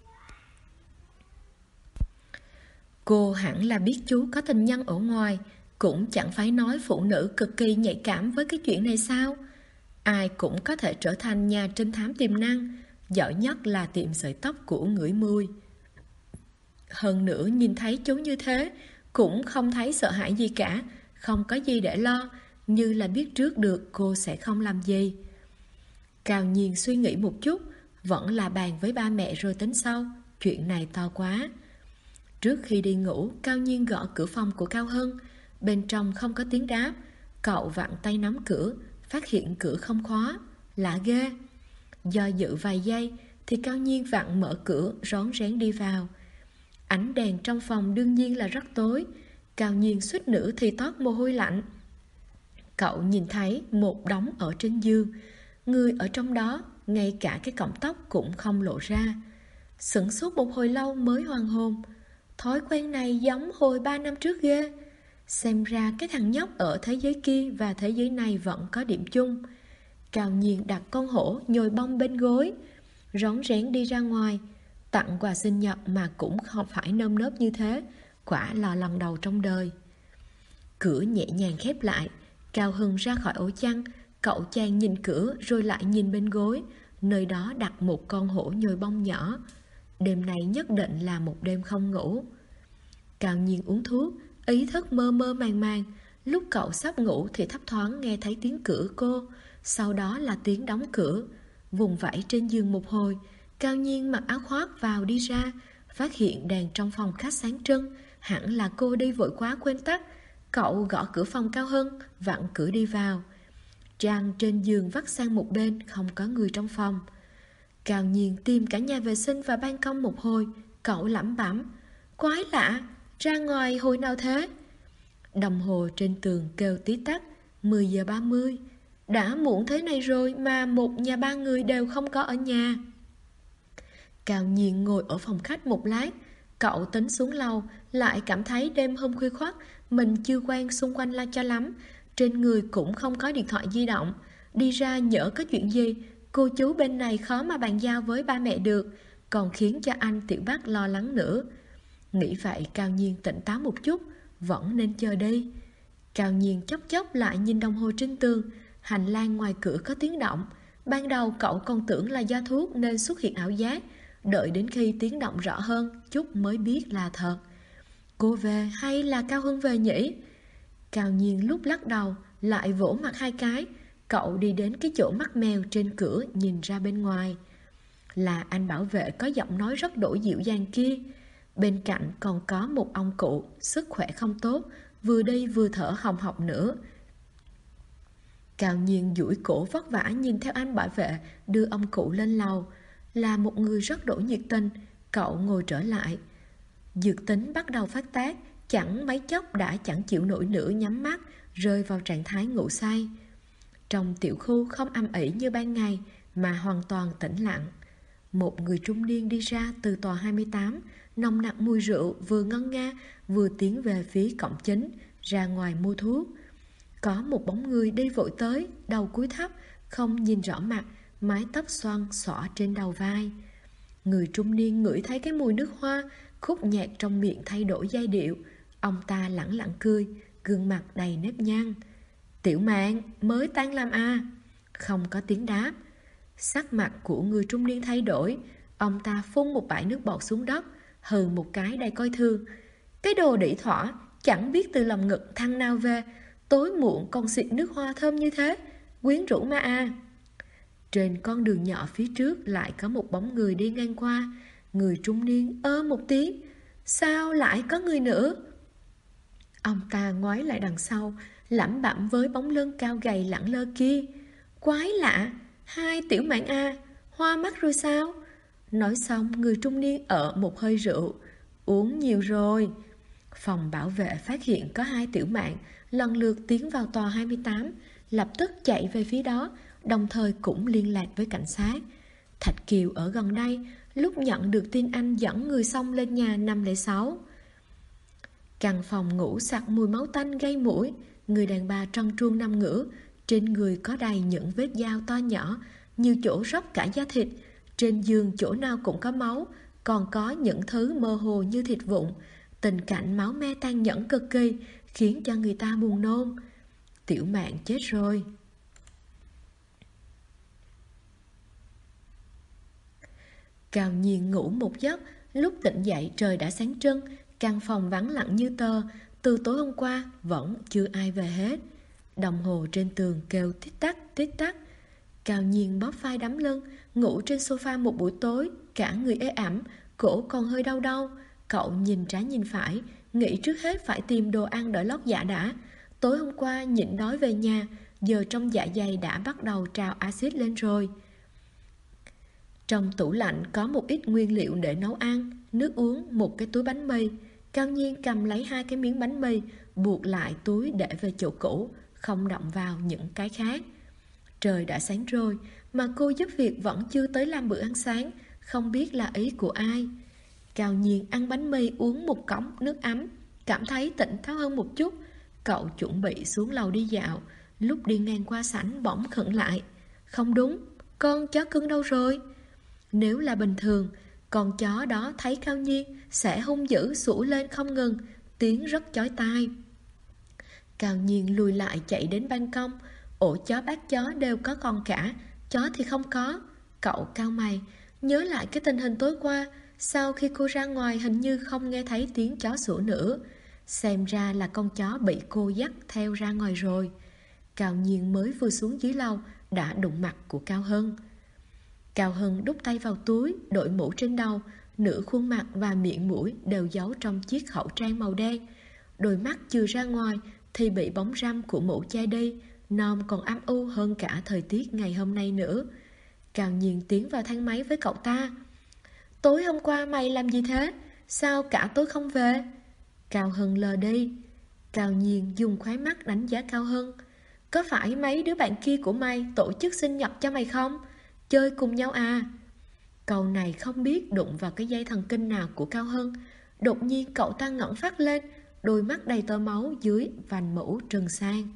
Cô hẳn là biết chú có tình nhân ở ngoài, cũng chẳng phải nói phụ nữ cực kỳ nhạy cảm với cái chuyện này sao? Ai cũng có thể trở thành nhà trinh thám tiềm năng, giỏi nhất là tìm sợi tóc của ngửi mùi. Hơn nữa nhìn thấy chú như thế, cũng không thấy sợ hãi gì cả, không có gì để lo, như là biết trước được cô sẽ không làm gì. Cao Nhiên suy nghĩ một chút, vẫn là bàn với ba mẹ rồi tính sau, chuyện này to quá. Trước khi đi ngủ, Cao Nhiên gõ cửa phòng của Cao Hân. Bên trong không có tiếng đáp. Cậu vặn tay nắm cửa, phát hiện cửa không khóa. Lạ ghê. Do dự vài giây thì Cao Nhiên vặn mở cửa, rón rén đi vào. Ánh đèn trong phòng đương nhiên là rất tối. Cao Nhiên suýt nữa thì toát mồ hôi lạnh. Cậu nhìn thấy một đống ở trên giường. Người ở trong đó, ngay cả cái cọng tóc cũng không lộ ra. Sửng sốt một hồi lâu mới hoàn hồn. Thói quen này giống hồi 3 năm trước ghê. Xem ra cái thằng nhóc ở thế giới kia và thế giới này vẫn có điểm chung. Cao Nhiên đặt con hổ nhồi bông bên gối, rón rén đi ra ngoài. Tặng quà sinh nhật mà cũng không phải nơm nớp như thế, quả là lần đầu trong đời. Cửa nhẹ nhàng khép lại. Cao Hưng ra khỏi ổ chăn. Cậu chàng nhìn cửa rồi lại nhìn bên gối. Nơi đó đặt một con hổ nhồi bông nhỏ. Đêm này nhất định là một đêm không ngủ. Cao Nhiên uống thuốc, ý thức mơ mơ màng màng. Lúc cậu sắp ngủ thì thấp thoáng nghe thấy tiếng cửa cô, sau đó là tiếng đóng cửa. Vùng vẫy trên giường một hồi, Cao Nhiên mặc áo khoác vào đi ra, phát hiện đèn trong phòng khách sáng trưng. Hẳn là cô đi vội quá quên tắt. cậu gõ cửa phòng Cao Hưng, vặn cửa đi vào. Trang trên giường vắt sang một bên, không có người trong phòng. Cao Nhiên tìm cả nhà vệ sinh và ban công một hồi, cậu lẩm bẩm: quái lạ, ra ngoài hồi nào thế? Đồng hồ trên tường kêu tí tách, 10 giờ 30. Đã muộn thế này rồi mà một nhà ba người đều không có ở nhà. Cao Nhiên ngồi ở phòng khách một lát, cậu tính xuống lầu, lại cảm thấy đêm hôm khuya khoắt, mình chưa quen xung quanh la cho lắm, trên người cũng không có điện thoại di động. Đi ra nhỡ có chuyện gì, cô chú bên này khó mà bàn giao với ba mẹ được, còn khiến cho anh Tiểu Bắc lo lắng nữa. Nghĩ vậy Cao Nhiên tỉnh táo một chút, vẫn nên chờ đi. Cao Nhiên chốc chốc lại nhìn đồng hồ trên tường, hành lang ngoài cửa có tiếng động. Ban đầu cậu còn tưởng là do thuốc nên xuất hiện ảo giác, đợi đến khi tiếng động rõ hơn chút mới biết là thật. Cô về hay là Cao Hưng về nhỉ? Cao Nhiên lúc lắc đầu lại vỗ mặt hai cái. Cậu đi đến cái chỗ mắt mèo trên cửa, nhìn ra bên ngoài. Là anh bảo vệ có giọng nói rất đỗi dịu dàng kia. Bên cạnh còn có một ông cụ, sức khỏe không tốt, vừa đi vừa thở hồng hộc nữa. Cao Nhiên duỗi cổ vất vả nhìn theo anh bảo vệ đưa ông cụ lên lầu. Là một người rất đỗi nhiệt tình. Cậu ngồi trở lại. Dược tính bắt đầu phát tác, chẳng mấy chốc đã chẳng chịu nổi nữa, nhắm mắt, rơi vào trạng thái ngủ say. Trong tiểu khu không âm ỉ như ban ngày, mà hoàn toàn tĩnh lặng. Một người trung niên đi ra từ tòa 28, nồng nặc mùi rượu, vừa ngân nga, vừa tiến về phía cổng chính, ra ngoài mua thuốc. Có một bóng người đi vội tới, đầu cúi thấp, không nhìn rõ mặt, mái tóc xoăn xõa trên đầu vai. Người trung niên ngửi thấy cái mùi nước hoa, khúc nhạc trong miệng thay đổi giai điệu. Ông ta lẳng lặng cười, gương mặt đầy nếp nhăn. Tiểu Mạn, mới tan làm à? Không có tiếng đáp. Sắc mặt của người trung niên thay đổi. Ông ta phun một bãi nước bọt xuống đất, hừ một cái đầy coi thường. Cái đồ đĩ thỏa, chẳng biết từ lòng ngực thằng nào về, tối muộn còn xịt nước hoa thơm như thế, quyến rũ ma à. Trên con đường nhỏ phía trước lại có một bóng người đi ngang qua. Người trung niên ơ một tiếng. Sao lại có người nữa? Ông ta ngoái lại đằng sau, lẩm bẩm với bóng lưng cao gầy lẳng lơ kia. Quái lạ, hai Tiểu Mạn à, hoa mắt rồi sao? Nói xong người trung niên ở một hơi rượu. Uống nhiều rồi. Phòng bảo vệ phát hiện có hai Tiểu Mạn lần lượt tiến vào tòa 28, lập tức chạy về phía đó, đồng thời cũng liên lạc với cảnh sát. Thạch Kiều ở gần đây, lúc nhận được tin anh dẫn người xong lên nhà 506. Căn phòng ngủ sặc mùi máu tanh gây mũi. Người đàn bà trần truồng nằm ngửa, trên người có đầy những vết dao to nhỏ, nhiều chỗ róc cả da thịt. Trên giường chỗ nào cũng có máu, còn có những thứ mơ hồ như thịt vụn. Tình cảnh máu me tàn nhẫn cực kỳ, khiến cho người ta buồn nôn. Tiểu Mạn chết rồi. Cao Nhiên ngủ một giấc, lúc tỉnh dậy trời đã sáng trưng, căn phòng vắng lặng như tờ, từ tối hôm qua vẫn chưa ai về hết. Đồng hồ trên tường kêu tít tắc. Cao Nhiên bóp vai đấm lưng, ngủ trên sofa một buổi tối, cả người ê ẩm, cổ còn hơi đau đau. Cậu nhìn trái nhìn phải, nghĩ trước hết phải tìm đồ ăn đỡ lót dạ đã. Tối hôm qua nhịn đói về nhà, giờ trong dạ dày đã bắt đầu trào axit lên rồi. Trong tủ lạnh có một ít nguyên liệu để nấu ăn, nước uống, một cái túi bánh mì. Cao Nhiên cầm lấy hai cái miếng bánh mì, buộc lại túi để về chỗ cũ, không động vào những cái khác. Trời đã sáng rồi, mà cô giúp việc vẫn chưa tới làm bữa ăn sáng, không biết là ý của ai. Cao Nhiên ăn bánh mì, uống một cốc nước ấm, cảm thấy tỉnh táo hơn một chút. Cậu chuẩn bị xuống lầu đi dạo, lúc đi ngang qua sảnh bỗng khựng lại. Không đúng, con chó cưng đâu rồi? Nếu là bình thường, con chó đó thấy Cao Nhiên sẽ hung dữ sủa lên không ngừng, tiếng rất chói tai. Cao Nhiên lùi lại chạy đến ban công. Ổ chó bát chó đều có con cả, chó thì không có. Cậu cau mày, nhớ lại cái tình hình tối qua. Sau khi cô ra ngoài hình như không nghe thấy tiếng chó sủa nữa. Xem ra là con chó bị cô dắt theo ra ngoài rồi. Cao Nhiên mới vừa xuống dưới lầu đã đụng mặt của Cao Hưng. Cao Hưng đút tay vào túi, đội mũ trên đầu, nửa khuôn mặt và miệng mũi đều giấu trong chiếc khẩu trang màu đen. Đôi mắt chừa ra ngoài, thì bị bóng râm của mụ che đi, Nom còn âm u hơn cả thời tiết ngày hôm nay nữa. Cao Nhiên tiến vào thang máy với cậu ta. Tối hôm qua mày làm gì thế? Sao cả tối không về? Cao Hân lờ đi. Cao Nhiên dùng khóe mắt đánh giá Cao Hân. Có phải mấy đứa bạn kia của mày tổ chức sinh nhật cho mày không? Chơi cùng nhau à? Câu này không biết đụng vào cái dây thần kinh nào của Cao Hân. Đột nhiên cậu ta ngẩng phát lên, đôi mắt đầy tơ máu dưới vành mũ trừng sang.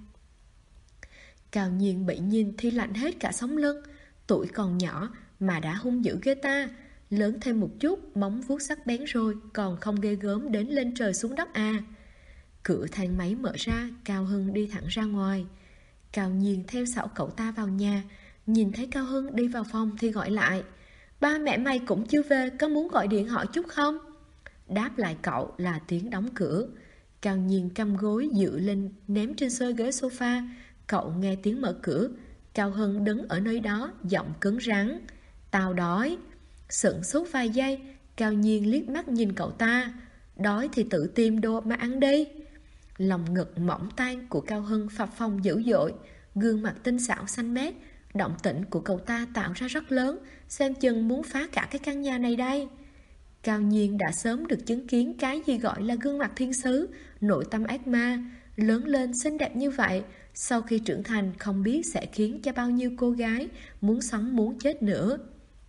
Cao Nhiên bị nhìn thì lạnh hết cả sống lưng. Tuổi còn nhỏ mà đã hung dữ ghê ta. Lớn thêm một chút, móng vuốt sắc bén rồi, còn không ghê gớm đến lên trời xuống đất à. Cửa thang máy mở ra, Cao Hân đi thẳng ra ngoài. Cao Nhiên theo sau cậu ta vào nhà. Nhìn thấy Cao Hân đi vào phòng thì gọi lại. Ba mẹ mày cũng chưa về, có muốn gọi điện hỏi chút không? Đáp lại cậu là tiếng đóng cửa. Cao Nhiên căm gối dựa lên ném trên xôi ghế sofa. Cậu nghe tiếng mở cửa. Cao Hân đứng ở nơi đó, giọng cứng rắn. Tao đói. Sững sốt vài giây, Cao Nhiên liếc mắt nhìn cậu ta. Đói thì tự tìm đồ mà ăn đi. Lòng ngực mỏng tan của Cao Hân phập phồng dữ dội. Gương mặt tinh xảo xanh mét. Động tĩnh của cậu ta tạo ra rất lớn, xem chừng muốn phá cả cái căn nhà này đây. Cao Nhiên đã sớm được chứng kiến cái gì gọi là gương mặt thiên sứ, nội tâm ác ma. Lớn lên xinh đẹp như vậy, sau khi trưởng thành không biết sẽ khiến cho bao nhiêu cô gái muốn sống muốn chết nữa.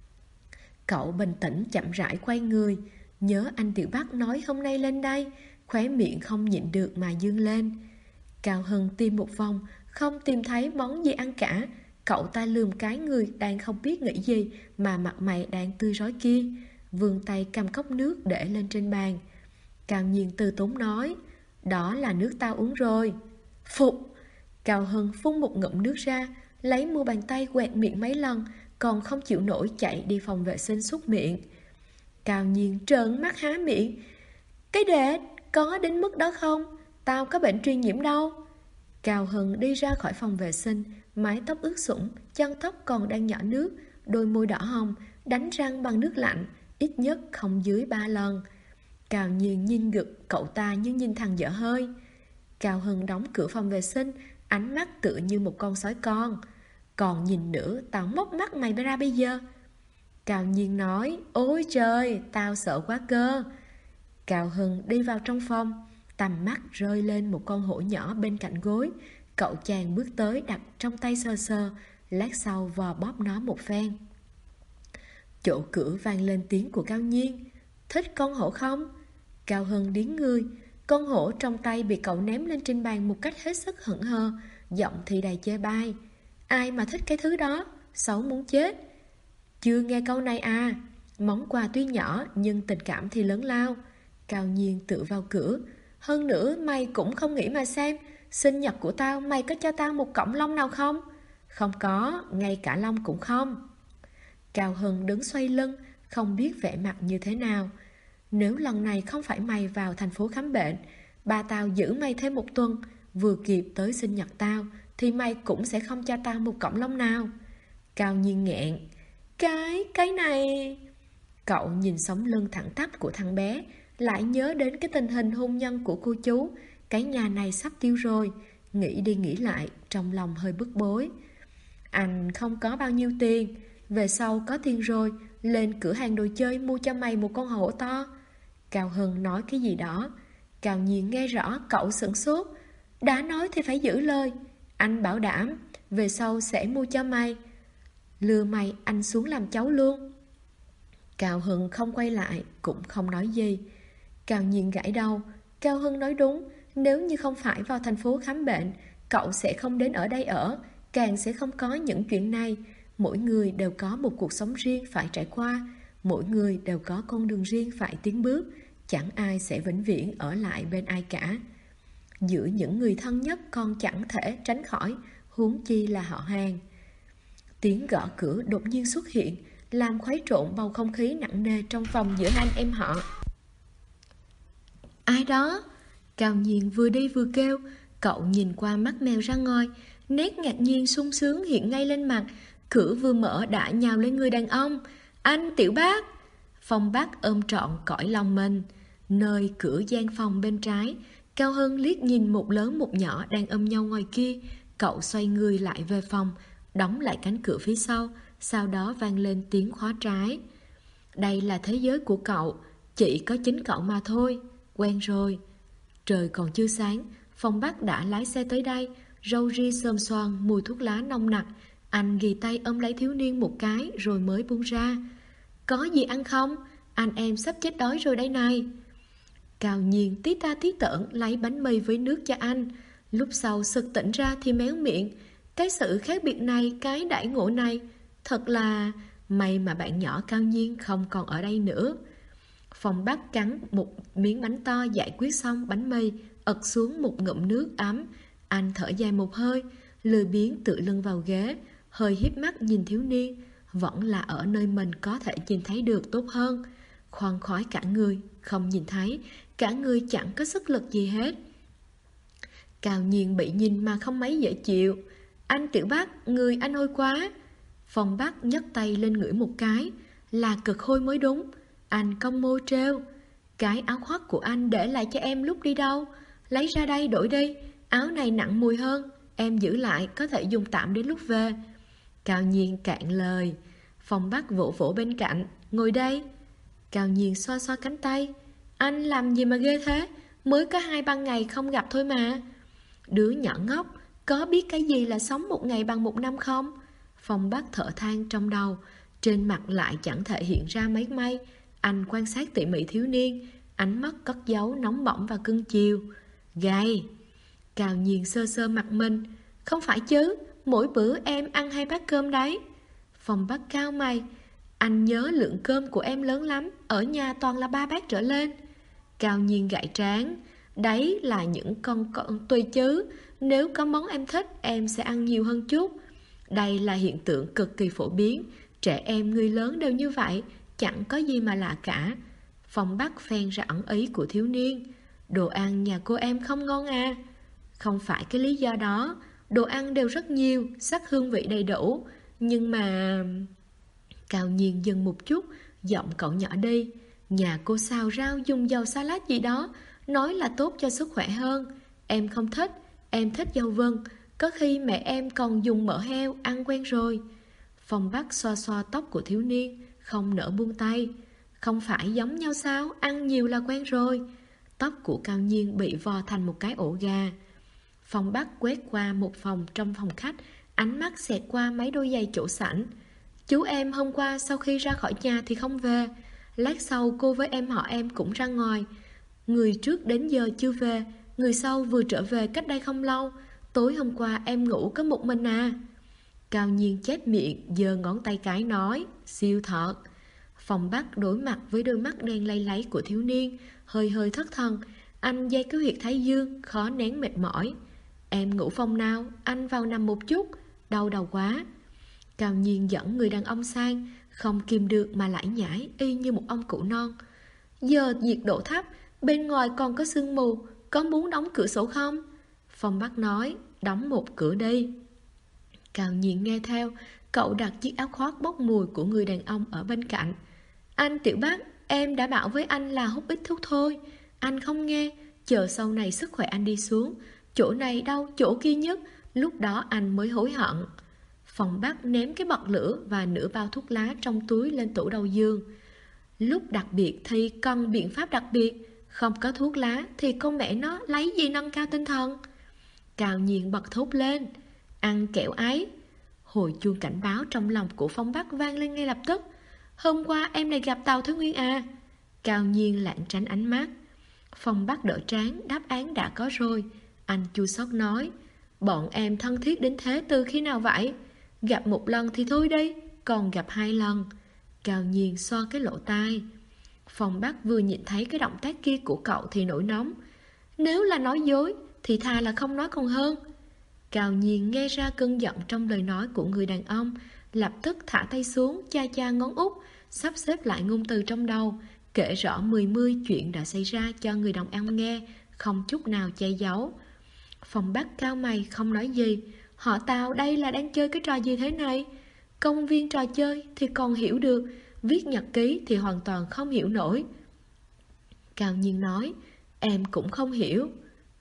Cậu bình tĩnh chậm rãi quay người. Nhớ anh Tiểu Bắc nói hôm nay lên đây, khóe miệng không nhịn được mà dương lên. Cao Hân tìm một vòng, không tìm thấy món gì ăn cả. Cậu ta lườm cái người đang không biết nghĩ gì mà mặt mày đang tươi rói kia, vươn tay cầm cốc nước để lên trên bàn. Cao Nhiên từ tốn nói, đó là nước tao uống rồi. Phục! Cao Hân phun một ngụm nước ra, lấy mu bàn tay quẹt miệng mấy lần, còn không chịu nổi chạy đi phòng vệ sinh súc miệng. Cao Nhiên trợn mắt há miệng. Cái đệ, có đến mức đó không? Tao có bệnh truyền nhiễm đâu. Cao Hân đi ra khỏi phòng vệ sinh, mái tóc ướt sũng, chân tóc còn đang nhỏ nước, đôi môi đỏ hồng, đánh răng bằng nước lạnh, ít nhất không dưới 3 lần. Cao Nhiên nhìn ngực cậu ta như nhìn thằng dở hơi. Cao Hân đóng cửa phòng vệ sinh, ánh mắt tựa như một con sói con. Còn nhìn nữa, tao móc mắt mày ra bây giờ. Cao Nhiên nói, ôi trời, tao sợ quá cơ. Cao Hân đi vào trong phòng, tầm mắt rơi lên một con hổ nhỏ bên cạnh gối. Cậu chàng bước tới đặt trong tay sơ sơ, lát sau vò bóp nó một phen. Chỗ cửa vang lên tiếng của Cao Nhiên. Thích con hổ không? Cao Hân điếng người. Con hổ trong tay bị cậu ném lên trên bàn một cách hết sức hững hờ, giọng thì đầy chê bai. Ai mà thích cái thứ đó, xấu muốn chết. Chưa nghe câu này à? Món quà tuy nhỏ nhưng tình cảm thì lớn lao. Cao Nhiên tựa vào cửa. Hơn nữa mày cũng không nghĩ mà xem, sinh nhật của tao mày có cho tao một cọng lông nào không? Không có, ngay cả lông cũng không. Cao Hân đứng xoay lưng, không biết vẻ mặt như thế nào. Nếu lần này không phải mày vào thành phố khám bệnh, ba tao giữ mày thêm một tuần, vừa kịp tới sinh nhật tao, thì mày cũng sẽ không cho tao một cọng lông nào. Cao Nhiên nghẹn. Cái này... Cậu nhìn sống lưng thẳng tắp của thằng bé, lại nhớ đến cái tình hình hôn nhân của cô chú. Cái nhà này sắp tiêu rồi. Nghĩ đi nghĩ lại, trong lòng hơi bức bối. Anh không có bao nhiêu tiền. Về sau có tiền rồi, lên cửa hàng đồ chơi mua cho mày một con hổ to. Cao Hân nói cái gì đó. Cao Nhiên nghe rõ, cậu sửng sốt. Đã nói thì phải giữ lời. Anh bảo đảm về sau sẽ mua cho mày. Lừa mày anh xuống làm cháu luôn. Cao Hân không quay lại, cũng không nói gì. Cao Nhiên gãi đầu. Cao Hân nói đúng, nếu như không phải vào thành phố khám bệnh, cậu sẽ không đến ở đây ở, càng sẽ không có những chuyện này. Mỗi người đều có một cuộc sống riêng phải trải qua, mỗi người đều có con đường riêng phải tiến bước, chẳng ai sẽ vĩnh viễn ở lại bên ai cả. Giữa những người thân nhất còn chẳng thể tránh khỏi, huống chi là họ hàng. Tiếng gõ cửa đột nhiên xuất hiện, làm khuấy trộn bầu không khí nặng nề trong phòng giữa hai anh em họ. Ai đó? Cao Nhiên vừa đi vừa kêu. Cậu nhìn qua mắt mèo ra ngoi, nét ngạc nhiên sung sướng hiện ngay lên mặt. Cửa vừa mở đã nhào lên người đàn ông. Anh Tiểu Bác! Phong Bác ôm trọn cõi lòng mình. Nơi cửa gian phòng bên trái, Cao Hân liếc nhìn một lớn một nhỏ đang ôm nhau ngoài kia. Cậu xoay người lại về phòng, đóng lại cánh cửa phía sau đó vang lên tiếng khóa trái. Đây là thế giới của cậu, chỉ có chính cậu mà thôi. Quen rồi. Trời còn chưa sáng, Phong Bắc đã lái xe tới đây, râu ria xồm xoàm, mùi thuốc lá nồng nặc. Anh ghì tay ôm lấy thiếu niên một cái rồi mới buông ra. Có gì ăn không? Anh em sắp chết đói rồi đây này. Cao Nhiên tí ta tí tởn lấy bánh mì với nước cho anh. Lúc sau sực tỉnh ra thì méo miệng. Cái sự khác biệt này, cái đãi ngộ này, thật là... May mà bạn nhỏ Cao Nhiên không còn ở đây nữa. Phong Bắc cắn một miếng bánh to, giải quyết xong bánh mì, ật xuống một ngụm nước ấm. Anh thở dài một hơi, lười biếng tựa lưng vào ghế, hơi híp mắt nhìn thiếu niên. Vẫn là ở nơi mình có thể nhìn thấy được tốt hơn. Khoan khoái cả người, không nhìn thấy, cả người chẳng có sức lực gì hết. Cao Nhiên bị nhìn mà không mấy dễ chịu. Anh Tiểu Bắc, người anh hôi quá. Phong Bắc nhấc tay lên ngửi một cái. Là cực hôi mới đúng. Anh cong môi trêu. Cái áo khoác của anh để lại cho em lúc đi đâu? Lấy ra đây đổi đi. Áo này nặng mùi hơn, em giữ lại có thể dùng tạm đến lúc về. Cao Nhiên cạn lời. Phong Bắc vỗ vỗ bên cạnh. Ngồi đây. Cao Nhiên xoa xoa cánh tay. Anh làm gì mà ghê thế? Mới có 2-3 ngày không gặp thôi mà. Đứa nhỏ ngốc, có biết cái gì là sống một ngày bằng một năm không? Phong Bắc thở than trong đầu, trên mặt lại chẳng thể hiện ra mấy may. Anh quan sát tỉ mỉ thiếu niên, ánh mắt cất giấu nóng bỏng và cưng chiều. Gầy. Cao Nhiên sơ sơ mặt mình. Không phải chứ, mỗi bữa em ăn 2 bát cơm đấy. Phong Bắc cao mày. Anh nhớ lượng cơm của em lớn lắm, ở nhà toàn là 3 bát trở lên. Cao Nhiên gãi trán. Đấy là những con tùy chứ. Nếu có món em thích, em sẽ ăn nhiều hơn chút. Đây là hiện tượng cực kỳ phổ biến. Trẻ em người lớn đều như vậy, chẳng có gì mà lạ cả. Phong Bắc phen ra ẩn ý của thiếu niên. Đồ ăn nhà cô em không ngon à? Không phải cái lý do đó. Đồ ăn đều rất nhiều, sắc hương vị đầy đủ. Nhưng mà... Cao Nhiên dừng một chút, giọng cậu nhỏ đi. Nhà cô xào rau dùng dầu salad gì đó, nói là tốt cho sức khỏe hơn. Em không thích, em thích dầu vừng. Có khi mẹ em còn dùng mỡ heo, ăn quen rồi. Phong Bắc xoa xoa tóc của thiếu niên, không nỡ buông tay. Không phải giống nhau sao, ăn nhiều là quen rồi. Tóc của Cao Nhiên bị vò thành một cái ổ gà. Phong Bắc quét qua một phòng trong phòng khách, ánh mắt xẹt qua mấy đôi giày chỗ sảnh. Chú em hôm qua sau khi ra khỏi nhà thì không về. Lát sau cô với em họ em cũng ra ngoài. Người trước đến giờ chưa về, người sau vừa trở về cách đây không lâu. Tối hôm qua em ngủ có một mình à. Cao Nhiên chép miệng, giơ ngón tay cái nói. Siêu thật. Phong Bắc đối mặt với đôi mắt đen lay láy của thiếu niên, hơi hơi thất thần. Anh dây cái huyệt thái dương, khó nén mệt mỏi. Em ngủ phòng nào, anh vào nằm một chút. Đau đầu quá. Cao Nhiên dẫn người đàn ông sang, không kìm được mà lải nhải y như một ông cụ non. Giờ nhiệt độ thấp, bên ngoài còn có sương mù, có muốn đóng cửa sổ không? Phong Bắc nói, đóng một cửa đi. Cao Nhiên nghe theo, cậu đặt chiếc áo khoác bốc mùi của người đàn ông ở bên cạnh. Anh Tiểu Bắc, em đã bảo với anh là hút ít thuốc thôi. Anh không nghe, chờ sau này sức khỏe anh đi xuống. Chỗ này đau, chỗ kia nhất, lúc đó anh mới hối hận. Phong Bắc ném cái bật lửa và nửa bao thuốc lá trong túi lên tủ đầu giường. Lúc đặc biệt thì cần biện pháp đặc biệt. Không có thuốc lá thì con mẹ nó lấy gì nâng cao tinh thần? Cao Nhiên bật thốt lên. Ăn kẹo ấy. Hồi chuông cảnh báo trong lòng của Phong Bắc vang lên ngay lập tức. Hôm qua em lại gặp Tào Thứ Nguyên à? Cao Nhiên lảng tránh ánh mắt. Phong Bắc đỡ trán, đáp án đã có rồi. Anh chua xót nói. Bọn em thân thiết đến thế từ khi nào vậy? Gặp một lần thì thôi đi, còn gặp 2 lần. Cao Nhiên xoa cái lỗ tai. Phong Bắc vừa nhìn thấy cái động tác kia của cậu thì nổi nóng. Nếu là nói dối thì thà là không nói còn hơn. Cao Nhiên nghe ra cơn giận trong lời nói của người đàn ông, lập tức thả tay xuống, cha cha ngón út, sắp xếp lại ngôn từ trong đầu, kể rõ 10 chuyện đã xảy ra cho người đàn ông nghe, không chút nào che giấu. Phong Bắc cao mày không nói gì. Họ Tào đây là đang chơi cái trò gì thế này? Công viên trò chơi thì còn hiểu được, viết nhật ký thì hoàn toàn không hiểu nổi. Cao Nhiên nói, em cũng không hiểu.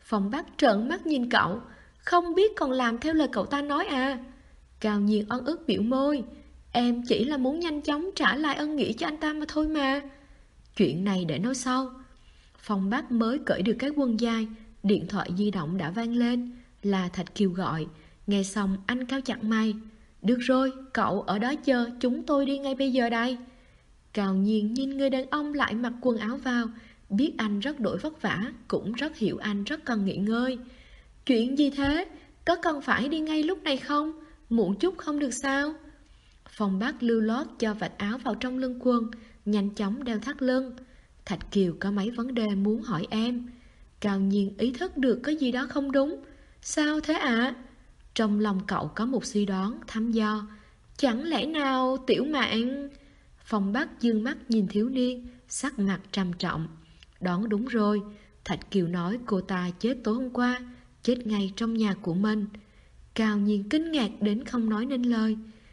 Phong Bắc trợn mắt nhìn cậu. Không biết còn làm theo lời cậu ta nói à? Cao Nhiên oan ức biểu môi. Em chỉ là muốn nhanh chóng trả lại ân nghĩa cho anh ta mà thôi mà. Chuyện này để nói sau. Phong Bắc mới cởi được cái quần dài, điện thoại di động đã vang lên. Là Thạch Kiều gọi. Nghe xong anh cau chặt mày. Được rồi, cậu ở đó chờ, chúng tôi đi ngay bây giờ đây. Cao Nhiên nhìn người đàn ông lại mặc quần áo vào, biết anh rất đổi vất vả, cũng rất hiểu anh rất cần nghỉ ngơi. Chuyện gì thế? Có cần phải đi ngay lúc này không? Muộn chút không được sao? Phong Bắc lưu lót cho vạt áo vào trong lưng quần, nhanh chóng đeo thắt lưng. Thạch Kiều có mấy vấn đề muốn hỏi em. Cao Nhiên ý thức được có gì đó không đúng. Sao thế ạ? Trong lòng cậu có một suy đoán, thăm dò. Chẳng lẽ nào Tiểu Mạn... Phong Bắc dương mắt nhìn thiếu niên, sắc mặt trầm trọng. Đoán đúng rồi, Thạch Kiều nói cô ta chết tối hôm qua, chết ngay trong nhà của mình. Cao Nhiên kinh ngạc đến không nói nên lời.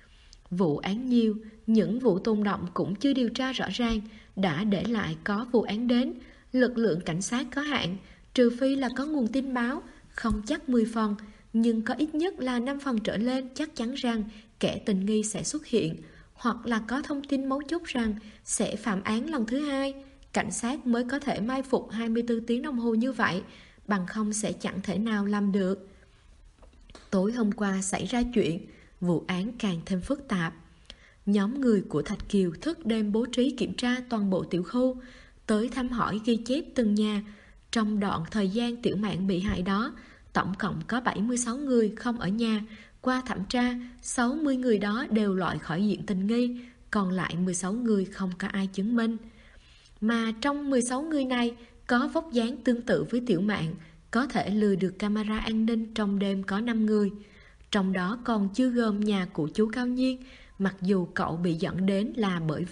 Vụ án nhiều, những vụ tồn động cũng chưa điều tra rõ ràng, đã để lại có vụ án đến. Lực lượng cảnh sát có hạn, trừ phi là có nguồn tin báo, không chắc 10 phần, nhưng có ít nhất là 5 phần trở lên chắc chắn rằng kẻ tình nghi sẽ xuất hiện, hoặc là có thông tin mấu chốt rằng sẽ phạm án lần thứ hai. Cảnh sát mới có thể mai phục 24 tiếng đồng hồ như vậy, bằng không sẽ chẳng thể nào làm được. Tối hôm qua xảy ra chuyện, vụ án càng thêm phức tạp. Nhóm người của Thạch Kiều thức đêm bố trí kiểm tra toàn bộ tiểu khu, tới thăm hỏi ghi chép từng nhà. Trong đoạn thời gian Tiểu Mạn bị hại đó, tổng cộng có 76 người không ở nhà. Qua thẩm tra, 60 người đó đều loại khỏi diện tình nghi, còn lại 16 người không có ai chứng minh. Mà trong 16 người này, có vóc dáng tương tự với Tiểu Mạn, có thể lừa được camera an ninh trong đêm có 5 người. Trong đó còn chưa gồm nhà của chú Cao Nhiên, mặc dù cậu bị dẫn đến là bởi